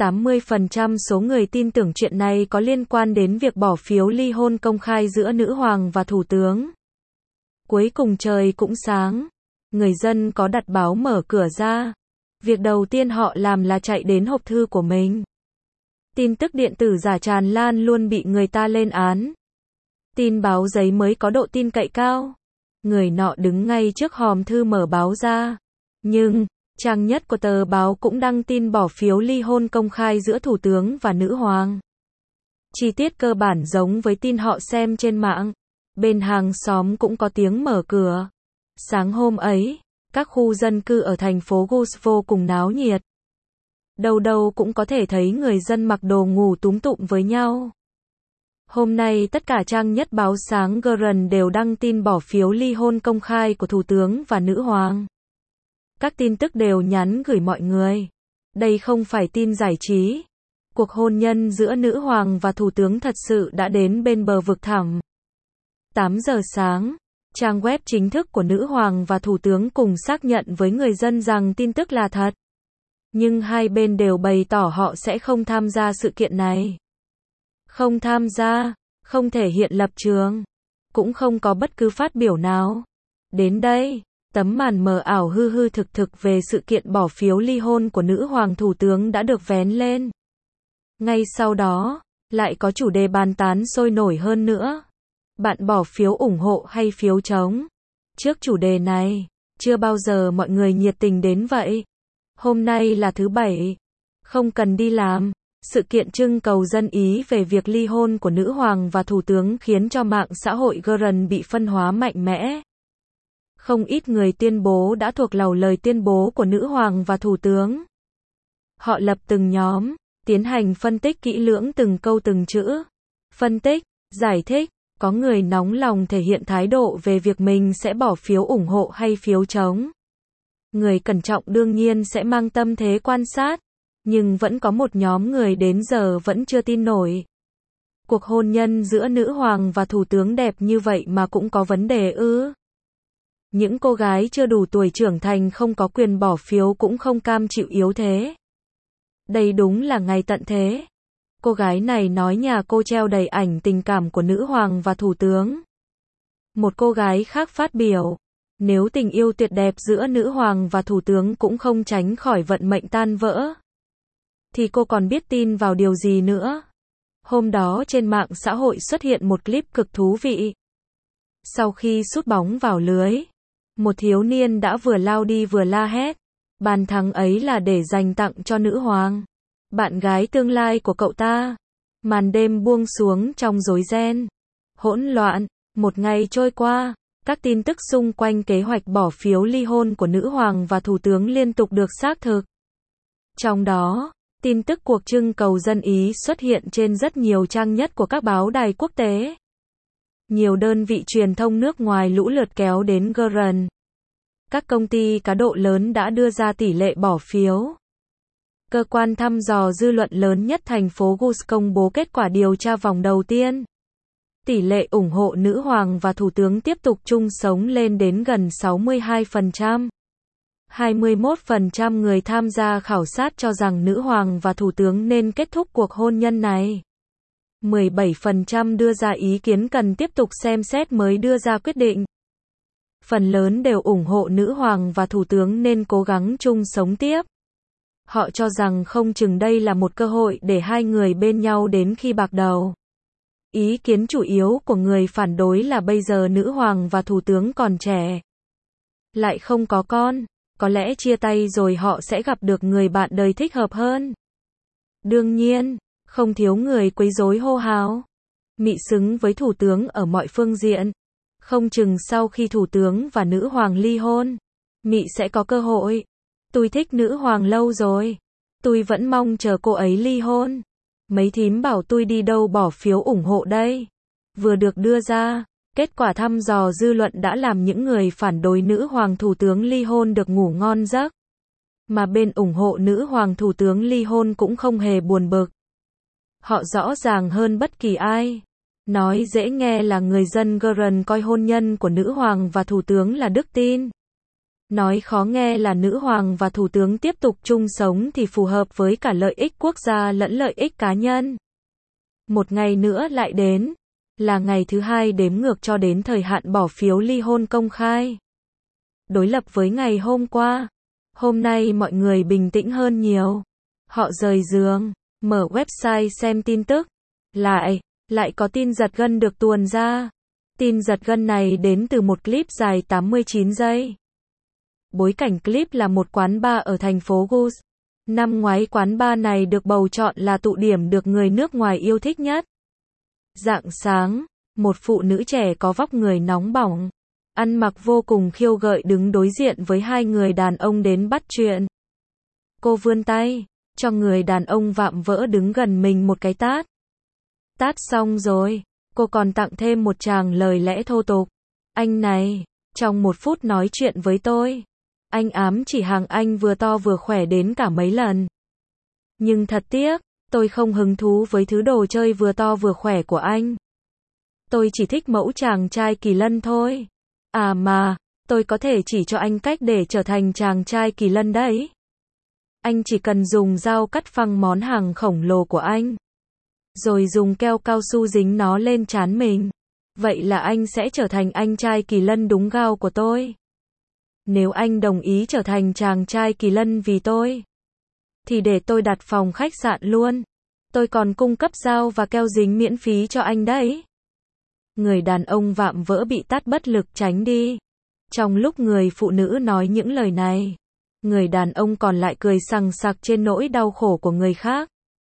80% số người tin tưởng chuyện này có liên quan đến việc bỏ phiếu ly hôn công khai giữa nữ hoàng và thủ tướng. Cuối cùng trời cũng sáng. Người dân có đặt báo mở cửa ra. Việc đầu tiên họ làm là chạy đến hộp thư của mình. Tin tức điện tử giả tràn lan luôn bị người ta lên án. Tin báo giấy mới có độ tin cậy cao. Người nọ đứng ngay trước hòm thư mở báo ra. Nhưng, trang nhất của tờ báo cũng đăng tin bỏ phiếu ly hôn công khai giữa thủ tướng và nữ hoàng. Chi tiết cơ bản giống với tin họ xem trên mạng. Bên hàng xóm cũng có tiếng mở cửa. Sáng hôm ấy, các khu dân cư ở thành phố Gus vô cùng náo nhiệt. Đâu đâu cũng có thể thấy người dân mặc đồ ngủ túm tụm với nhau. Hôm nay tất cả trang nhất báo sáng Gurren đều đăng tin bỏ phiếu ly hôn công khai của thủ tướng và nữ hoàng. Các tin tức đều nhắn gửi mọi người. Đây không phải tin giải trí. Cuộc hôn nhân giữa nữ hoàng và thủ tướng thật sự đã đến bên bờ vực thẳm. 8 giờ sáng, trang web chính thức của nữ hoàng và thủ tướng cùng xác nhận với người dân rằng tin tức là thật. Nhưng hai bên đều bày tỏ họ sẽ không tham gia sự kiện này. Không tham gia, không thể hiện lập trường, cũng không có bất cứ phát biểu nào. Đến đây, tấm màn mờ ảo hư hư thực thực về sự kiện bỏ phiếu ly hôn của nữ hoàng thủ tướng đã được vén lên. Ngay sau đó, lại có chủ đề bàn tán sôi nổi hơn nữa. Bạn bỏ phiếu ủng hộ hay phiếu chống? Trước chủ đề này, chưa bao giờ mọi người nhiệt tình đến vậy. Hôm nay là thứ Bảy, không cần đi làm, Sự kiện trưng cầu dân Ý về việc ly hôn của nữ hoàng và thủ tướng khiến cho mạng xã hội Iran bị phân hóa mạnh mẽ. Không ít người tuyên bố đã thuộc lầu lời tuyên bố của nữ hoàng và thủ tướng. Họ lập từng nhóm, tiến hành phân tích kỹ lưỡng từng câu từng chữ. Phân tích, giải thích, có người nóng lòng thể hiện thái độ về việc mình sẽ bỏ phiếu ủng hộ hay phiếu chống. Người cẩn trọng đương nhiên sẽ mang tâm thế quan sát, nhưng vẫn có một nhóm người đến giờ vẫn chưa tin nổi. Cuộc hôn nhân giữa nữ hoàng và thủ tướng đẹp như vậy mà cũng có vấn đề ư? Những cô gái chưa đủ tuổi trưởng thành không có quyền bỏ phiếu cũng không cam chịu yếu thế. Đây đúng là ngày tận thế. Cô gái này nói nhà cô treo đầy ảnh tình cảm của nữ hoàng và thủ tướng. Một cô gái khác phát biểu, nếu tình yêu tuyệt đẹp giữa nữ hoàng và thủ tướng cũng không tránh khỏi vận mệnh tan vỡ, thì cô còn biết tin vào điều gì nữa? Hôm đó trên mạng xã hội xuất hiện một clip cực thú vị. Sau khi sút bóng vào lưới, một thiếu niên đã vừa lao đi vừa la hét. Bàn thắng ấy là để dành tặng cho nữ hoàng, bạn gái tương lai của cậu ta. Màn đêm buông xuống trong rối ren, hỗn loạn. Một ngày trôi qua, các tin tức xung quanh kế hoạch bỏ phiếu ly hôn của nữ hoàng và thủ tướng liên tục được xác thực. Trong đó, tin tức cuộc trưng cầu dân Ý xuất hiện trên rất nhiều trang nhất của các báo đài quốc tế. Nhiều đơn vị truyền thông nước ngoài lũ lượt kéo đến Iran. Các công ty cá độ lớn đã đưa ra tỷ lệ bỏ phiếu. Cơ quan thăm dò dư luận lớn nhất thành phố Gus công bố kết quả điều tra vòng đầu tiên. Tỷ lệ ủng hộ nữ hoàng và thủ tướng tiếp tục chung sống lên đến gần 62%. 21% người tham gia khảo sát cho rằng nữ hoàng và thủ tướng nên kết thúc cuộc hôn nhân này. 17% đưa ra ý kiến cần tiếp tục xem xét mới đưa ra quyết định. Phần lớn đều ủng hộ nữ hoàng và thủ tướng nên cố gắng chung sống tiếp. Họ cho rằng không chừng đây là một cơ hội để hai người bên nhau đến khi bạc đầu. Ý kiến chủ yếu của người phản đối là bây giờ nữ hoàng và thủ tướng còn trẻ, lại không có con, có lẽ chia tay rồi họ sẽ gặp được người bạn đời thích hợp hơn. Đương nhiên, không thiếu người quấy rối hô hào. Mị xứng với thủ tướng ở mọi phương diện. Không chừng sau khi thủ tướng và nữ hoàng ly hôn, Mị sẽ có cơ hội. Tôi thích nữ hoàng lâu rồi. Tôi vẫn mong chờ cô ấy ly hôn. Mấy thím bảo tôi đi đâu bỏ phiếu ủng hộ đây. Vừa được đưa ra, kết quả thăm dò dư luận đã làm những người phản đối nữ hoàng thủ tướng ly hôn được ngủ ngon giấc. Mà bên ủng hộ nữ hoàng thủ tướng ly hôn cũng không hề buồn bực. Họ rõ ràng hơn bất kỳ ai. Nói dễ nghe là người dân Iran coi hôn nhân của nữ hoàng và thủ tướng là đức tin. Nói khó nghe là nữ hoàng và thủ tướng tiếp tục chung sống thì phù hợp với cả lợi ích quốc gia lẫn lợi ích cá nhân. Một ngày nữa lại đến, là ngày thứ hai đếm ngược cho đến thời hạn bỏ phiếu ly hôn công khai. Đối lập với ngày hôm qua, hôm nay mọi người bình tĩnh hơn nhiều. Họ rời giường, mở website xem tin tức. Lại có tin giật gân được tuồn ra. Tin giật gân này đến từ một clip dài 89 giây. Bối cảnh clip là một quán bar ở thành phố Gus. Năm ngoái quán bar này được bầu chọn là tụ điểm được người nước ngoài yêu thích nhất. Rạng sáng, một phụ nữ trẻ có vóc người nóng bỏng, ăn mặc vô cùng khiêu gợi đứng đối diện với hai người đàn ông đến bắt chuyện. Cô vươn tay, cho người đàn ông vạm vỡ đứng gần mình một cái tát. Tát xong rồi, cô còn tặng thêm một tràng lời lẽ thô tục. Anh này, trong 1 phút nói chuyện với tôi, anh ám chỉ hàng anh vừa to vừa khỏe đến cả mấy lần. Nhưng thật tiếc, tôi không hứng thú với thứ đồ chơi vừa to vừa khỏe của anh. Tôi chỉ thích mẫu chàng trai kỳ lân thôi. À mà, tôi có thể chỉ cho anh cách để trở thành chàng trai kỳ lân đấy. Anh chỉ cần dùng dao cắt phăng món hàng khổng lồ của anh, rồi dùng keo cao su dính nó lên trán mình. Vậy là anh sẽ trở thành anh trai kỳ lân đúng gao của tôi. Nếu anh đồng ý trở thành chàng trai kỳ lân vì tôi, thì để tôi đặt phòng khách sạn luôn. Tôi còn cung cấp dao và keo dính miễn phí cho anh đấy. Người đàn ông vạm vỡ bị tát bất lực tránh đi. Trong lúc người phụ nữ nói những lời này, người đàn ông còn lại cười sằng sặc trên nỗi đau khổ của người khác.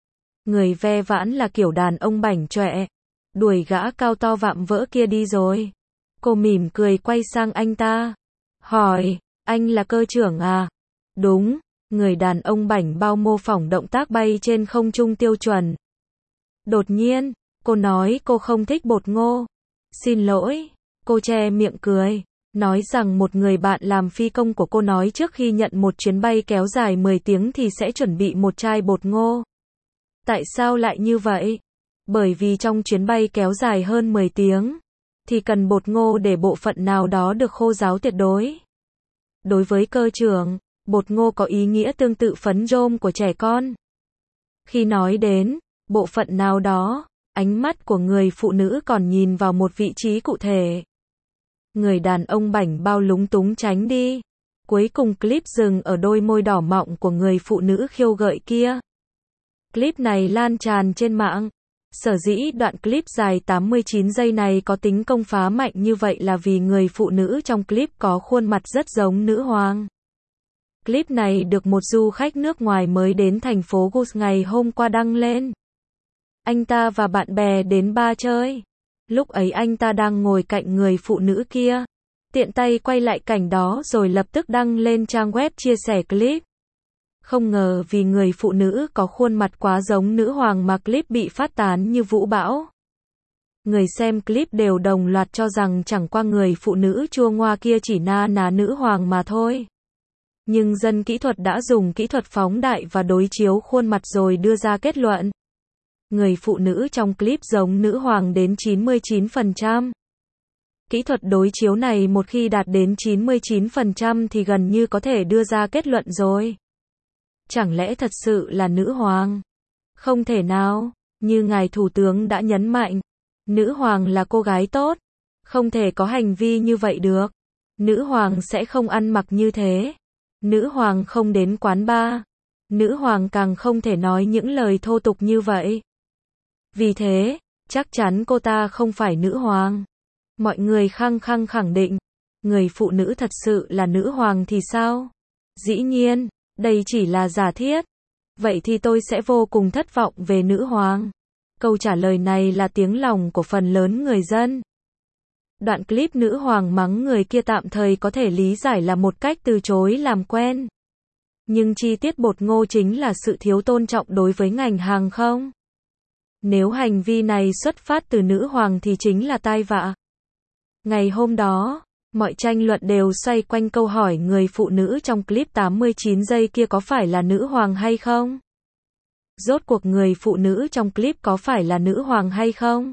Người ve vãn là kiểu đàn ông bảnh chọe. Đuổi gã cao to vạm vỡ kia đi rồi. Cô mỉm cười quay sang anh ta. Hỏi, anh là cơ trưởng à? Đúng, người đàn ông bảnh bao mô phỏng động tác bay trên không trung tiêu chuẩn. Đột nhiên, cô nói cô không thích bột ngô. Xin lỗi, cô che miệng cười. Nói rằng một người bạn làm phi công của cô nói trước khi nhận một chuyến bay kéo dài 10 tiếng thì sẽ chuẩn bị một chai bột ngô. Tại sao lại như vậy? Bởi vì trong chuyến bay kéo dài hơn 10 tiếng, thì cần bột ngô để bộ phận nào đó được khô ráo tuyệt đối. Đối với cơ trưởng, bột ngô có ý nghĩa tương tự phấn rôm của trẻ con. Khi nói đến bộ phận nào đó, ánh mắt của người phụ nữ còn nhìn vào một vị trí cụ thể. Người đàn ông bảnh bao lúng túng tránh đi. Cuối cùng clip dừng ở đôi môi đỏ mọng của người phụ nữ khiêu gợi kia. Clip này lan tràn trên mạng. Sở dĩ đoạn clip dài 89 giây này có tính công phá mạnh như vậy là vì người phụ nữ trong clip có khuôn mặt rất giống nữ hoàng. Clip này được một du khách nước ngoài mới đến thành phố Gus ngày hôm qua đăng lên. Anh ta và bạn bè đến bar chơi. Lúc ấy anh ta đang ngồi cạnh người phụ nữ kia. Tiện tay quay lại cảnh đó rồi lập tức đăng lên trang web chia sẻ clip. Không ngờ vì người phụ nữ có khuôn mặt quá giống nữ hoàng mà clip bị phát tán như vũ bão. Người xem clip đều đồng loạt cho rằng chẳng qua người phụ nữ chua ngoa kia chỉ na ná nữ hoàng mà thôi. Nhưng dân kỹ thuật đã dùng kỹ thuật phóng đại và đối chiếu khuôn mặt rồi đưa ra kết luận. Người phụ nữ trong clip giống nữ hoàng đến 99%. Kỹ thuật đối chiếu này một khi đạt đến 99% thì gần như có thể đưa ra kết luận rồi. Chẳng lẽ thật sự là nữ hoàng? Không thể nào, như ngài thủ tướng đã nhấn mạnh. Nữ hoàng là cô gái tốt. Không thể có hành vi như vậy được. Nữ hoàng sẽ không ăn mặc như thế. Nữ hoàng không đến quán bar. Nữ hoàng càng không thể nói những lời thô tục như vậy. Vì thế, chắc chắn cô ta không phải nữ hoàng. Mọi người khăng khăng khẳng định, người phụ nữ thật sự là nữ hoàng thì sao? Dĩ nhiên, đây chỉ là giả thiết. Vậy thì tôi sẽ vô cùng thất vọng về nữ hoàng. Câu trả lời này là tiếng lòng của phần lớn người dân. Đoạn clip nữ hoàng mắng người kia tạm thời có thể lý giải là một cách từ chối làm quen. Nhưng chi tiết bột ngô chính là sự thiếu tôn trọng đối với ngành hàng không. Nếu hành vi này xuất phát từ nữ hoàng thì chính là tai vạ. Ngày hôm đó, mọi tranh luận đều xoay quanh câu hỏi người phụ nữ trong clip 89 giây kia có phải là nữ hoàng hay không? Rốt cuộc người phụ nữ trong clip có phải là nữ hoàng hay không?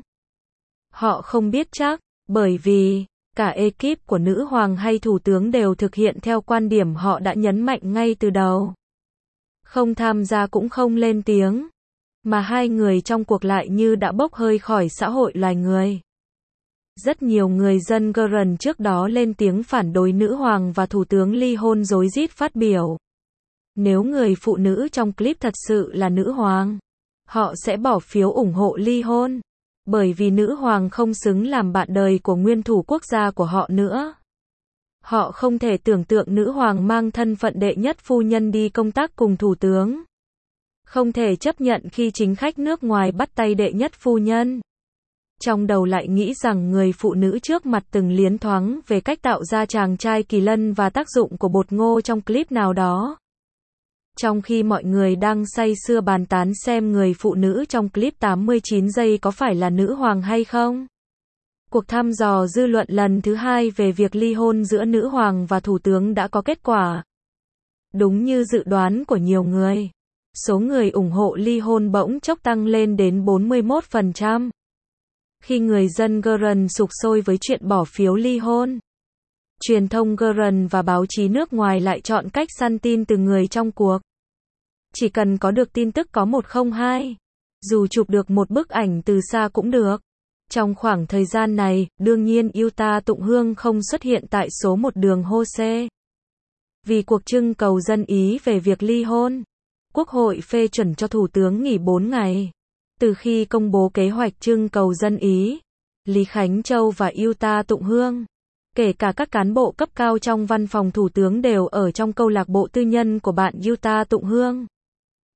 Họ không biết chắc, bởi vì cả ekip của nữ hoàng hay thủ tướng đều thực hiện theo quan điểm họ đã nhấn mạnh ngay từ đầu. Không tham gia cũng không lên tiếng. Mà hai người trong cuộc lại như đã bốc hơi khỏi xã hội loài người. Rất nhiều người dân Iran trước đó lên tiếng phản đối nữ hoàng và thủ tướng ly hôn rối rít phát biểu. Nếu người phụ nữ trong clip thật sự là nữ hoàng, họ sẽ bỏ phiếu ủng hộ ly hôn. Bởi vì nữ hoàng không xứng làm bạn đời của nguyên thủ quốc gia của họ nữa. Họ không thể tưởng tượng nữ hoàng mang thân phận đệ nhất phu nhân đi công tác cùng thủ tướng. Không thể chấp nhận khi chính khách nước ngoài bắt tay đệ nhất phu nhân. Trong đầu lại nghĩ rằng người phụ nữ trước mặt từng liến thoáng về cách tạo ra chàng trai kỳ lân và tác dụng của bột ngô trong clip nào đó. Trong khi mọi người đang say sưa bàn tán xem người phụ nữ trong clip 89 giây có phải là nữ hoàng hay không. Cuộc thăm dò dư luận lần thứ hai về việc ly hôn giữa nữ hoàng và thủ tướng đã có kết quả. Đúng như dự đoán của nhiều người, số người ủng hộ ly hôn bỗng chốc tăng lên đến 41%. Khi người dân Iran sục sôi với chuyện bỏ phiếu ly hôn, truyền thông Iran và báo chí nước ngoài lại chọn cách săn tin từ người trong cuộc. Chỉ cần có được tin tức có 102, dù chụp được một bức ảnh từ xa cũng được. Trong khoảng thời gian này, đương nhiên Yuta Tụng Hương không xuất hiện tại số 1 đường Hose. Vì cuộc trưng cầu dân Ý về việc ly hôn, Quốc hội phê chuẩn cho Thủ tướng nghỉ 4 ngày. Từ khi công bố kế hoạch trưng cầu dân Ý, Lý Khánh Châu và Yuta Tụng Hương, kể cả các cán bộ cấp cao trong văn phòng Thủ tướng đều ở trong câu lạc bộ tư nhân của bạn Yuta Tụng Hương.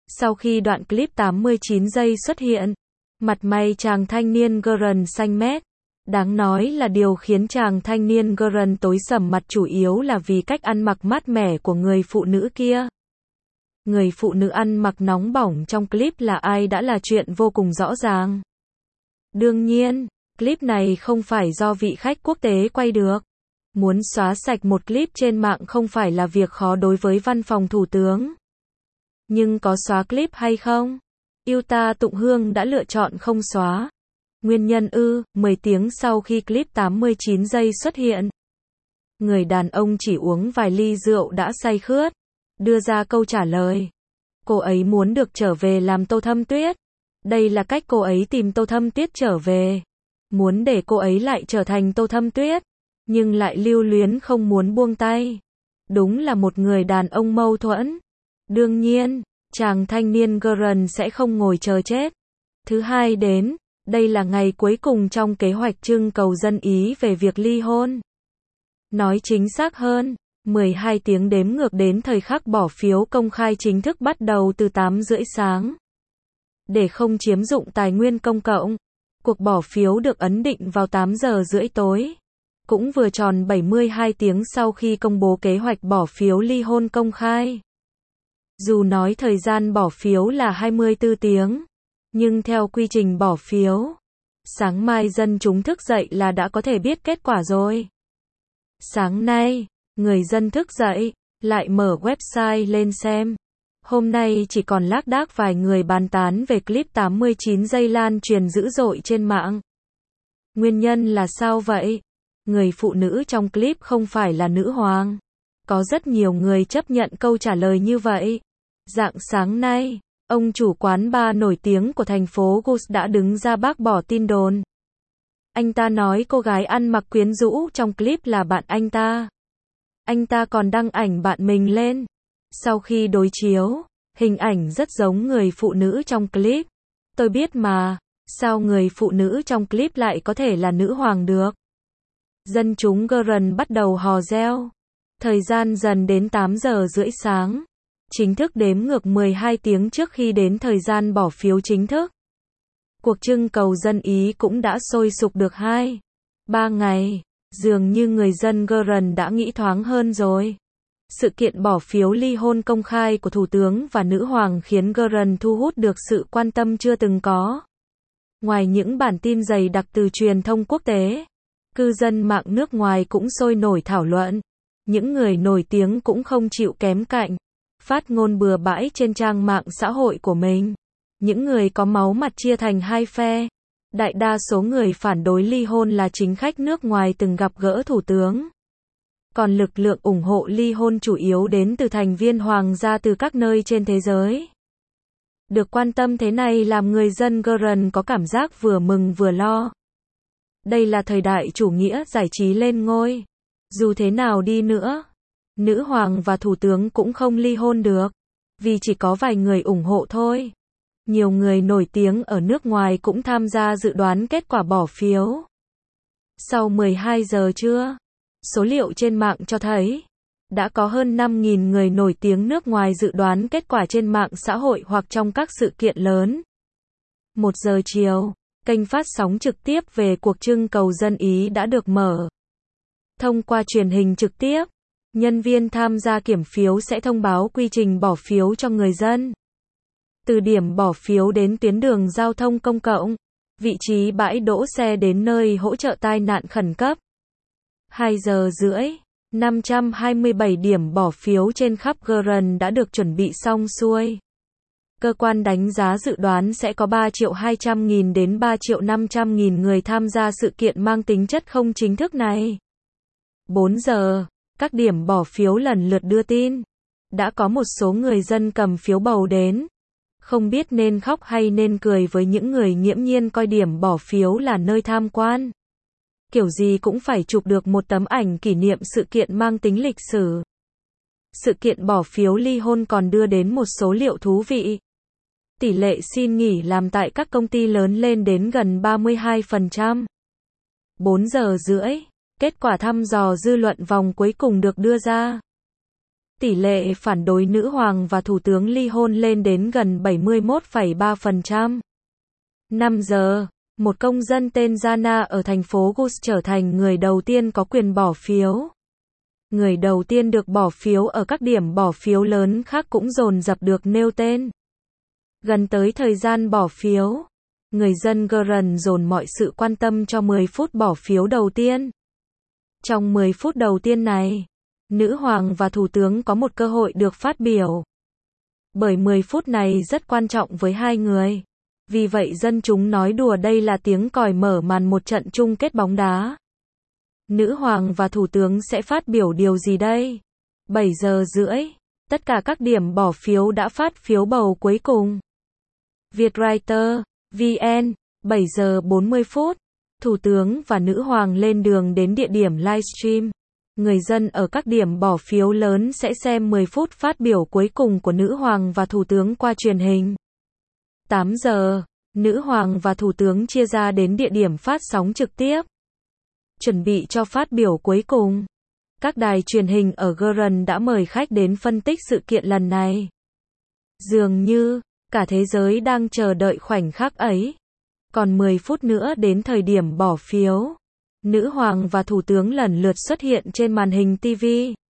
Sau khi đoạn clip 89 giây xuất hiện, mặt mày chàng thanh niên Gordon xanh mét. Đáng nói là điều khiến chàng thanh niên Gordon tối sầm mặt chủ yếu là vì cách ăn mặc mát mẻ của người phụ nữ kia. Người phụ nữ ăn mặc nóng bỏng trong clip là ai đã là chuyện vô cùng rõ ràng. Đương nhiên, clip này không phải do vị khách quốc tế quay được. Muốn xóa sạch một clip trên mạng không phải là việc khó đối với văn phòng thủ tướng. Nhưng có xóa clip hay không? Utah Tụng Hương đã lựa chọn không xóa. Nguyên nhân 10 tiếng sau khi clip 89 giây xuất hiện, người đàn ông chỉ uống vài ly rượu đã say khướt, đưa ra câu trả lời. Cô ấy muốn được trở về làm Tô Thâm Tuyết. Đây là cách cô ấy tìm Tô Thâm Tuyết trở về. Muốn để cô ấy lại trở thành Tô Thâm Tuyết, nhưng lại lưu luyến không muốn buông tay. Đúng là một người đàn ông mâu thuẫn. Đương nhiên, chàng thanh niên Gordon sẽ không ngồi chờ chết. Thứ hai đến, đây là ngày cuối cùng trong kế hoạch trưng cầu dân Ý về việc ly hôn. Nói chính xác hơn, 12 tiếng đếm ngược đến thời khắc bỏ phiếu công khai chính thức bắt đầu từ 8 rưỡi sáng. Để không chiếm dụng tài nguyên công cộng, cuộc bỏ phiếu được ấn định vào 8 giờ rưỡi tối. Cũng vừa tròn 72 tiếng sau khi công bố kế hoạch bỏ phiếu ly hôn công khai. Dù nói thời gian bỏ phiếu là 24 tiếng, nhưng theo quy trình bỏ phiếu, sáng mai dân chúng thức dậy là đã có thể biết kết quả rồi. Sáng nay, người dân thức dậy, lại mở website lên xem. Hôm nay chỉ còn lác đác vài người bàn tán về clip 89 giây lan truyền dữ dội trên mạng. Nguyên nhân là sao vậy? Người phụ nữ trong clip không phải là nữ hoàng. Có rất nhiều người chấp nhận câu trả lời như vậy. Rạng sáng nay, ông chủ quán bar nổi tiếng của thành phố Gus đã đứng ra bác bỏ tin đồn. Anh ta nói cô gái ăn mặc quyến rũ trong clip là bạn anh ta. Anh ta còn đăng ảnh bạn mình lên. Sau khi đối chiếu, hình ảnh rất giống người phụ nữ trong clip. Tôi biết mà, sao người phụ nữ trong clip lại có thể là nữ hoàng được? Dân chúng Gordon bắt đầu hò reo. Thời gian dần đến 8 giờ rưỡi sáng. Chính thức đếm ngược 12 tiếng trước khi đến thời gian bỏ phiếu chính thức. Cuộc trưng cầu dân Ý cũng đã sôi sục được 2-3 ngày. Dường như người dân Gordon đã nghĩ thoáng hơn rồi. Sự kiện bỏ phiếu ly hôn công khai của Thủ tướng và Nữ hoàng khiến Gordon thu hút được sự quan tâm chưa từng có. Ngoài những bản tin dày đặc từ truyền thông quốc tế, cư dân mạng nước ngoài cũng sôi nổi thảo luận. Những người nổi tiếng cũng không chịu kém cạnh, phát ngôn bừa bãi trên trang mạng xã hội của mình. Những người có máu mặt chia thành hai phe. Đại đa số người phản đối ly hôn là chính khách nước ngoài từng gặp gỡ thủ tướng. Còn lực lượng ủng hộ ly hôn chủ yếu đến từ thành viên hoàng gia từ các nơi trên thế giới. Được quan tâm thế này làm người dân Gordon có cảm giác vừa mừng vừa lo. Đây là thời đại chủ nghĩa giải trí lên ngôi. Dù thế nào đi nữa, nữ hoàng và thủ tướng cũng không ly hôn được, vì chỉ có vài người ủng hộ thôi. Nhiều người nổi tiếng ở nước ngoài cũng tham gia dự đoán kết quả bỏ phiếu. Sau 12 giờ trưa, số liệu trên mạng cho thấy, đã có hơn 5.000 người nổi tiếng nước ngoài dự đoán kết quả trên mạng xã hội hoặc trong các sự kiện lớn. 1 giờ chiều, kênh phát sóng trực tiếp về cuộc trưng cầu dân Ý đã được mở. Thông qua truyền hình trực tiếp, nhân viên tham gia kiểm phiếu sẽ thông báo quy trình bỏ phiếu cho người dân. Từ điểm bỏ phiếu đến tuyến đường giao thông công cộng, vị trí bãi đỗ xe đến nơi hỗ trợ tai nạn khẩn cấp. 2 giờ rưỡi, 527 điểm bỏ phiếu trên khắp Gordon đã được chuẩn bị xong xuôi. Cơ quan đánh giá dự đoán sẽ có 3.200.000 đến 3.500.000 người tham gia sự kiện mang tính chất không chính thức này. 4 giờ, các điểm bỏ phiếu lần lượt đưa tin. Đã có một số người dân cầm phiếu bầu đến. Không biết nên khóc hay nên cười với những người nghiễm nhiên coi điểm bỏ phiếu là nơi tham quan. Kiểu gì cũng phải chụp được một tấm ảnh kỷ niệm sự kiện mang tính lịch sử. Sự kiện bỏ phiếu ly hôn còn đưa đến một số liệu thú vị. Tỷ lệ xin nghỉ làm tại các công ty lớn lên đến gần 32%. 4 giờ rưỡi, kết quả thăm dò dư luận vòng cuối cùng được đưa ra. Tỷ lệ phản đối nữ hoàng và thủ tướng ly hôn lên đến gần 71,3%. 5 giờ, một công dân tên Jana ở thành phố Gus trở thành người đầu tiên có quyền bỏ phiếu. Người đầu tiên được bỏ phiếu ở các điểm bỏ phiếu lớn khác cũng dồn dập được nêu tên. Gần tới thời gian bỏ phiếu, người dân Guernsey dồn mọi sự quan tâm cho 10 phút bỏ phiếu đầu tiên. Trong 10 phút đầu tiên này, nữ hoàng và thủ tướng có một cơ hội được phát biểu. Bởi 10 phút này rất quan trọng với hai người. Vì vậy dân chúng nói đùa đây là tiếng còi mở màn một trận chung kết bóng đá. Nữ hoàng và thủ tướng sẽ phát biểu điều gì đây? 7 giờ rưỡi, tất cả các điểm bỏ phiếu đã phát phiếu bầu cuối cùng. Vietwriter, VN, 7 giờ 40 phút, thủ tướng và nữ hoàng lên đường đến địa điểm livestream. Người dân ở các điểm bỏ phiếu lớn sẽ xem 10 phút phát biểu cuối cùng của nữ hoàng và thủ tướng qua truyền hình. 8 giờ, nữ hoàng và thủ tướng chia ra đến địa điểm phát sóng trực tiếp. Chuẩn bị cho phát biểu cuối cùng. Các đài truyền hình ở Guernsey đã mời khách đến phân tích sự kiện lần này. Dường như, cả thế giới đang chờ đợi khoảnh khắc ấy. Còn 10 phút nữa đến thời điểm bỏ phiếu. Nữ hoàng và thủ tướng lần lượt xuất hiện trên màn hình TV.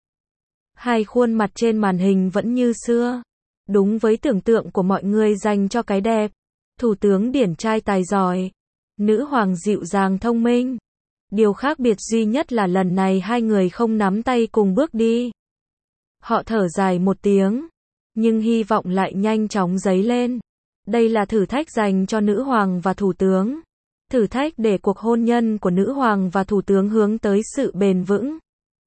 Hai khuôn mặt trên màn hình vẫn như xưa. Đúng với tưởng tượng của mọi người dành cho cái đẹp. Thủ tướng điển trai tài giỏi. Nữ hoàng dịu dàng thông minh. Điều khác biệt duy nhất là lần này hai người không nắm tay cùng bước đi. Họ thở dài một tiếng. Nhưng hy vọng lại nhanh chóng dấy lên. Đây là thử thách dành cho nữ hoàng và thủ tướng. Thử thách để cuộc hôn nhân của nữ hoàng và thủ tướng hướng tới sự bền vững.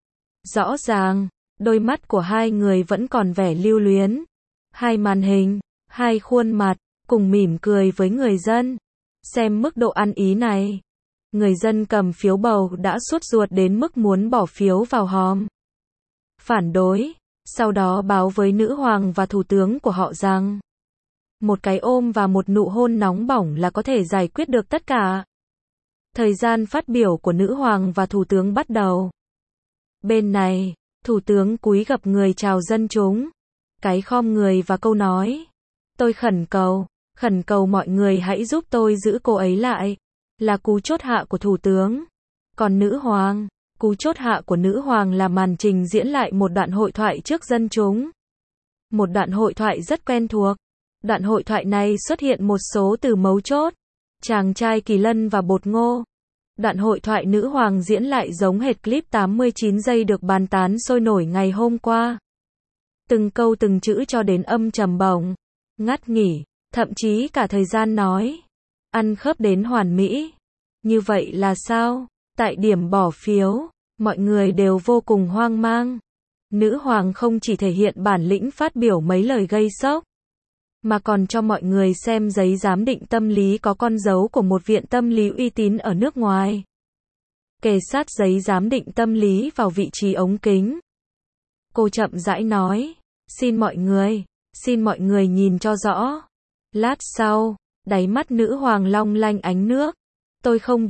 Rõ ràng, đôi mắt của hai người vẫn còn vẻ lưu luyến. Hai màn hình, hai khuôn mặt, cùng mỉm cười với người dân. Xem mức độ ăn ý này. Người dân cầm phiếu bầu đã sốt ruột đến mức muốn bỏ phiếu vào hòm phản đối. Sau đó báo với nữ hoàng và thủ tướng của họ rằng một cái ôm và một nụ hôn nóng bỏng là có thể giải quyết được tất cả. Thời gian phát biểu của nữ hoàng và thủ tướng bắt đầu. Bên này, thủ tướng cúi gập người chào dân chúng. Cái khom người và câu nói. Tôi khẩn cầu mọi người hãy giúp tôi giữ cô ấy lại. Là cú chốt hạ của thủ tướng. Còn nữ hoàng, cú chốt hạ của nữ hoàng là màn trình diễn lại một đoạn hội thoại trước dân chúng. Một đoạn hội thoại rất quen thuộc. Đoạn hội thoại này xuất hiện một số từ mấu chốt. Chàng trai kỳ lân và bột ngô. Đoạn hội thoại nữ hoàng diễn lại giống hệt clip 89 giây được bàn tán sôi nổi ngày hôm qua. Từng câu từng chữ cho đến âm trầm bổng, ngắt nghỉ, thậm chí cả thời gian nói. Ăn khớp đến hoàn mỹ. Như vậy là sao? Tại điểm bỏ phiếu, mọi người đều vô cùng hoang mang. Nữ hoàng không chỉ thể hiện bản lĩnh phát biểu mấy lời gây sốc, mà còn cho mọi người xem giấy giám định tâm lý có con dấu của một viện tâm lý uy tín ở nước ngoài. Kề sát giấy giám định tâm lý vào vị trí ống kính. Cô chậm rãi nói, xin mọi người nhìn cho rõ. Lát sau, đáy mắt nữ hoàng long lanh ánh nước. Tôi không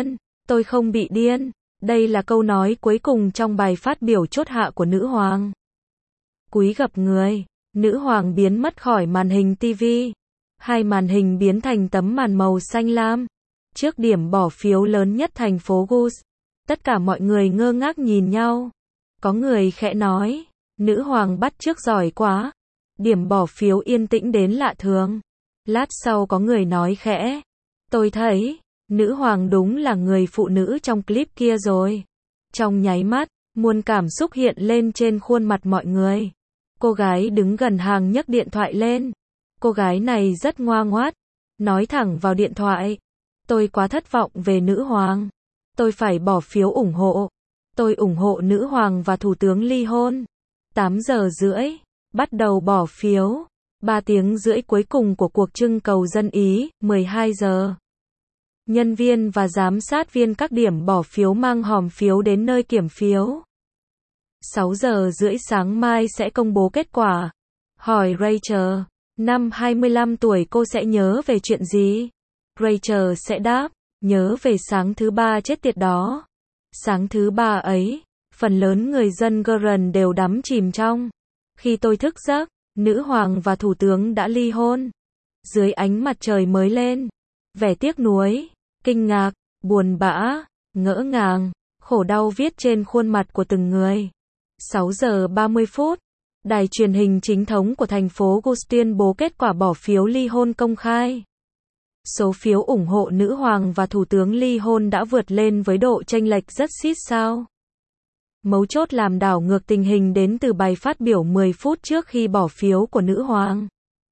bị điên. Đây là câu nói cuối cùng trong bài phát biểu chốt hạ của nữ hoàng. Cúi gập người, nữ hoàng biến mất khỏi màn hình TV. Hai màn hình biến thành tấm màn màu xanh lam. Trước điểm bỏ phiếu lớn nhất thành phố Gus. Tất cả mọi người ngơ ngác nhìn nhau. Có người khẽ nói, nữ hoàng bắt chước giỏi quá. Điểm bỏ phiếu yên tĩnh đến lạ thường. Lát sau có người nói khẽ, tôi thấy, nữ hoàng đúng là người phụ nữ trong clip kia rồi. Trong nháy mắt, muôn cảm xúc hiện lên trên khuôn mặt mọi người. Cô gái đứng gần hàng nhấc điện thoại lên. Cô gái này rất ngoan ngoãn, nói thẳng vào điện thoại. Tôi quá thất vọng về nữ hoàng. Tôi phải bỏ phiếu ủng hộ. Tôi ủng hộ nữ hoàng và thủ tướng ly hôn. 8 giờ rưỡi, bắt đầu bỏ phiếu. 3 tiếng rưỡi cuối cùng của cuộc trưng cầu dân Ý, 12 giờ. Nhân viên và giám sát viên các điểm bỏ phiếu mang hòm phiếu đến nơi kiểm phiếu. 6 giờ rưỡi sáng mai sẽ công bố kết quả. Hỏi Rachel, năm 25 tuổi cô sẽ nhớ về chuyện gì? Rachel sẽ đáp, nhớ về sáng thứ ba chết tiệt đó. Sáng thứ ba ấy, phần lớn người dân Guernsey đều đắm chìm trong Khi tôi thức giấc, nữ hoàng và thủ tướng đã ly hôn. Dưới ánh mặt trời mới lên, vẻ tiếc nuối, kinh ngạc, buồn bã, ngỡ ngàng, khổ đau viết trên khuôn mặt của từng người. 6 giờ 30 phút, đài truyền hình chính thống của thành phố Gus tuyên bố kết quả bỏ phiếu ly hôn công khai. Số phiếu ủng hộ nữ hoàng và thủ tướng ly hôn đã vượt lên với độ chênh lệch rất xít sao. Mấu chốt làm đảo ngược tình hình đến từ bài phát biểu 10 phút trước khi bỏ phiếu của nữ hoàng.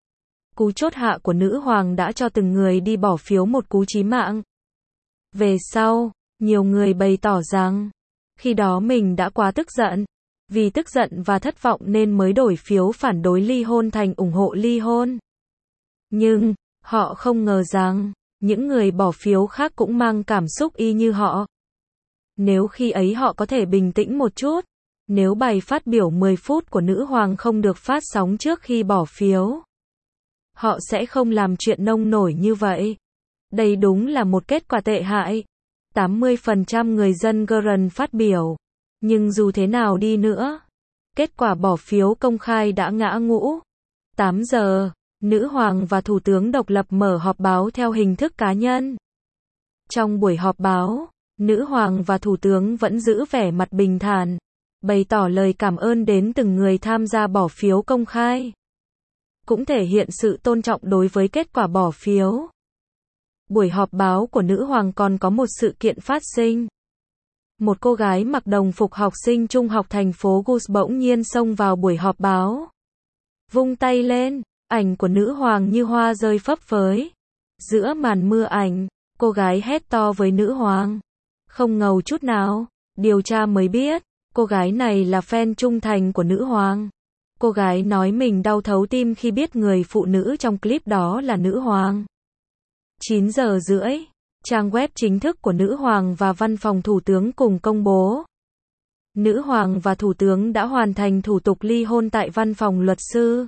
Cú chốt hạ của nữ hoàng đã cho từng người đi bỏ phiếu một cú chí mạng. Về sau, nhiều người bày tỏ rằng, khi đó mình đã quá tức giận. Vì tức giận và thất vọng nên mới đổi phiếu phản đối ly hôn thành ủng hộ ly hôn. Nhưng, họ không ngờ rằng, những người bỏ phiếu khác cũng mang cảm xúc y như họ. Nếu khi ấy họ có thể bình tĩnh một chút, nếu bài phát biểu 10 phút của nữ hoàng không được phát sóng trước khi bỏ phiếu, họ sẽ không làm chuyện nông nổi như vậy. Đây đúng là một kết quả tệ hại. 80% người dân Iran phát biểu. Nhưng dù thế nào đi nữa, kết quả bỏ phiếu công khai đã ngã ngũ. 8 giờ, nữ hoàng và thủ tướng độc lập mở họp báo theo hình thức cá nhân. Trong buổi họp báo, nữ hoàng và thủ tướng vẫn giữ vẻ mặt bình thản, bày tỏ lời cảm ơn đến từng người tham gia bỏ phiếu công khai. Cũng thể hiện sự tôn trọng đối với kết quả bỏ phiếu. Buổi họp báo của nữ hoàng còn có một sự kiện phát sinh. Một cô gái mặc đồng phục học sinh trung học thành phố Gus bỗng nhiên xông vào buổi họp báo. Vung tay lên, ảnh của nữ hoàng như hoa rơi phấp phới. Giữa màn mưa ảnh, cô gái hét to với nữ hoàng. Không ngầu chút nào, điều tra mới biết, cô gái này là fan trung thành của nữ hoàng. Cô gái nói mình đau thấu tim khi biết người phụ nữ trong clip đó là nữ hoàng. 9 giờ rưỡi, trang web chính thức của nữ hoàng và văn phòng thủ tướng cùng công bố. Nữ hoàng và thủ tướng đã hoàn thành thủ tục ly hôn tại văn phòng luật sư.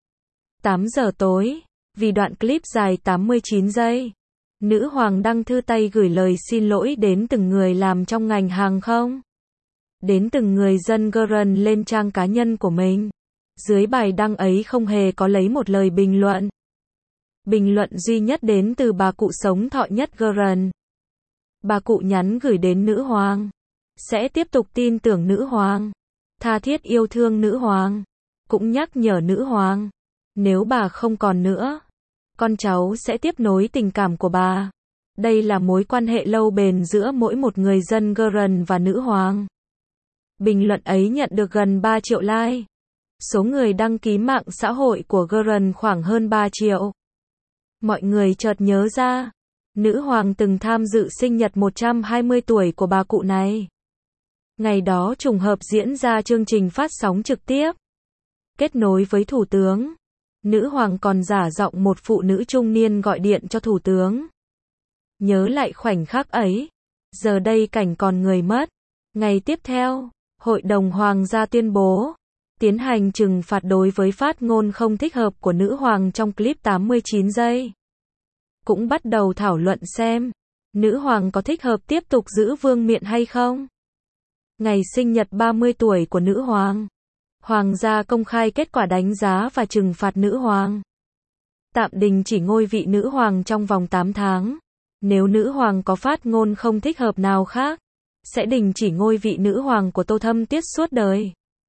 8 giờ tối, vì đoạn clip dài 89 giây, nữ hoàng đăng thư tay gửi lời xin lỗi đến từng người làm trong ngành hàng không. Đến từng người dân Iran lên trang cá nhân của mình. Dưới bài đăng ấy không hề có lấy một lời bình luận. Bình luận duy nhất đến từ bà cụ sống thọ nhất Iran. Bà cụ nhắn gửi đến nữ hoàng. Sẽ tiếp tục tin tưởng nữ hoàng. Tha thiết yêu thương nữ hoàng. Cũng nhắc nhở nữ hoàng. Nếu bà không còn nữa, con cháu sẽ tiếp nối tình cảm của bà. Đây là mối quan hệ lâu bền giữa mỗi một người dân Iran và nữ hoàng. Bình luận ấy nhận được gần 3 triệu like. Số người đăng ký mạng xã hội của Iran khoảng hơn 3 triệu. Mọi người chợt nhớ ra, nữ hoàng từng tham dự sinh nhật 120 tuổi của bà cụ này. Ngày đó trùng hợp diễn ra chương trình phát sóng trực tiếp. Kết nối với thủ tướng, nữ hoàng còn giả giọng một phụ nữ trung niên gọi điện cho thủ tướng. Nhớ lại khoảnh khắc ấy, giờ đây cảnh còn người mất. Ngày tiếp theo, Hội đồng Hoàng gia tuyên bố tiến hành trừng phạt đối với phát ngôn không thích hợp của nữ hoàng trong clip 89 giây. Cũng bắt đầu thảo luận xem, nữ hoàng có thích hợp tiếp tục giữ vương miện hay không. Ngày sinh nhật 30 tuổi của nữ hoàng. Hoàng gia công khai kết quả đánh giá và trừng phạt nữ hoàng. Tạm đình chỉ ngôi vị nữ hoàng trong vòng 8 tháng. Nếu nữ hoàng có phát ngôn không thích hợp nào khác, sẽ đình chỉ ngôi vị nữ hoàng của Tô Thâm Tuyết suốt đời.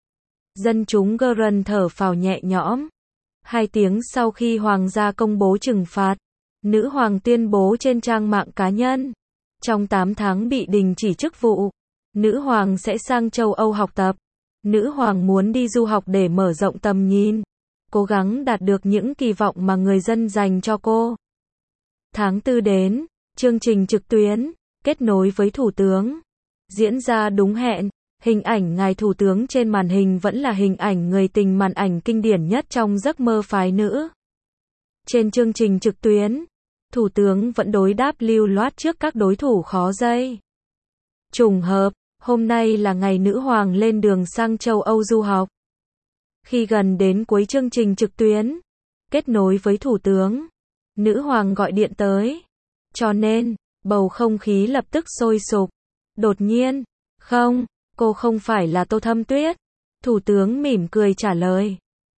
Dân chúng Iran thở phào nhẹ nhõm. 2 tiếng sau khi hoàng gia công bố trừng phạt, nữ hoàng tuyên bố trên trang mạng cá nhân. Trong 8 tháng bị đình chỉ chức vụ, nữ hoàng sẽ sang châu Âu học tập. Nữ hoàng muốn đi du học để mở rộng tầm nhìn, cố gắng đạt được những kỳ vọng mà người dân dành cho cô. Tháng 4 đến, chương trình trực tuyến, kết nối với thủ tướng, diễn ra đúng hẹn. Hình ảnh ngài thủ tướng trên màn hình vẫn là hình ảnh người tình màn ảnh kinh điển nhất trong giấc mơ phái nữ. Trên chương trình trực tuyến, thủ tướng vẫn đối đáp lưu loát trước các đối thủ khó dây. Trùng hợp, hôm nay là ngày nữ hoàng lên đường sang châu Âu du học. Khi gần đến cuối chương trình trực tuyến, kết nối với thủ tướng, nữ hoàng gọi điện tới. Cho nên, bầu không khí lập tức sôi sục. Đột nhiên, không, cô không phải là Tô Thâm Tuyết. Thủ tướng mỉm cười trả lời.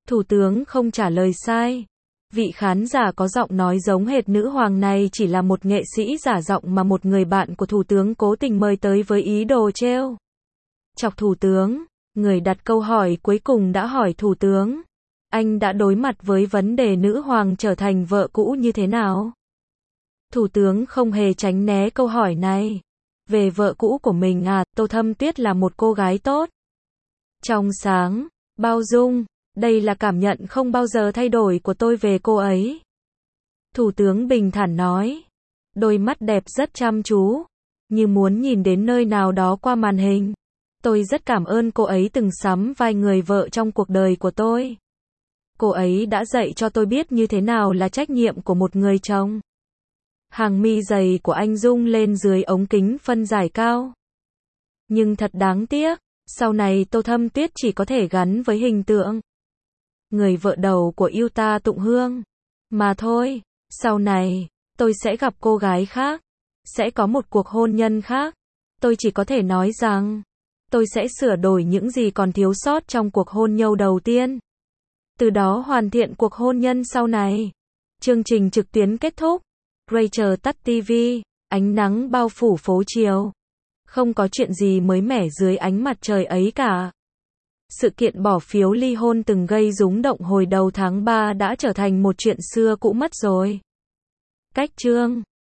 Thủ tướng không trả lời sai. Vị khán giả có giọng nói giống hệt nữ hoàng này chỉ là một nghệ sĩ giả giọng mà một người bạn của thủ tướng cố tình mời tới với ý đồ trêu chọc thủ tướng. Người đặt câu hỏi cuối cùng đã hỏi thủ tướng, anh đã đối mặt với vấn đề nữ hoàng trở thành vợ cũ như thế nào? Thủ tướng không hề tránh né câu hỏi này. Về vợ cũ của mình à, Tô Thâm Tuyết là một cô gái tốt, trong sáng, bao dung. Đây là cảm nhận không bao giờ thay đổi của tôi về cô ấy. Thủ tướng bình thản nói. Đôi mắt đẹp rất chăm chú, như muốn nhìn đến nơi nào đó qua màn hình. Tôi rất cảm ơn cô ấy từng sắm vai người vợ trong cuộc đời của tôi. Cô ấy đã dạy cho tôi biết như thế nào là trách nhiệm của một người chồng. Hàng mi dày của anh rung lên dưới ống kính phân giải cao. Nhưng thật đáng tiếc, sau này Tô Thâm Tuyết chỉ có thể gắn với hình tượng người vợ đầu của Yuta Tụng Hương. Mà thôi, sau này, tôi sẽ gặp cô gái khác, sẽ có một cuộc hôn nhân khác. Tôi chỉ có thể nói rằng, tôi sẽ sửa đổi những gì còn thiếu sót trong cuộc hôn nhân đầu tiên. Từ đó hoàn thiện cuộc hôn nhân sau này. Chương trình trực tuyến kết thúc. Rachel tắt TV, ánh nắng bao phủ phố chiều. Không có chuyện gì mới mẻ dưới ánh mặt trời ấy cả. Sự kiện bỏ phiếu ly hôn từng gây rúng động hồi đầu tháng 3 đã trở thành một chuyện xưa cũ mất rồi. Cách chương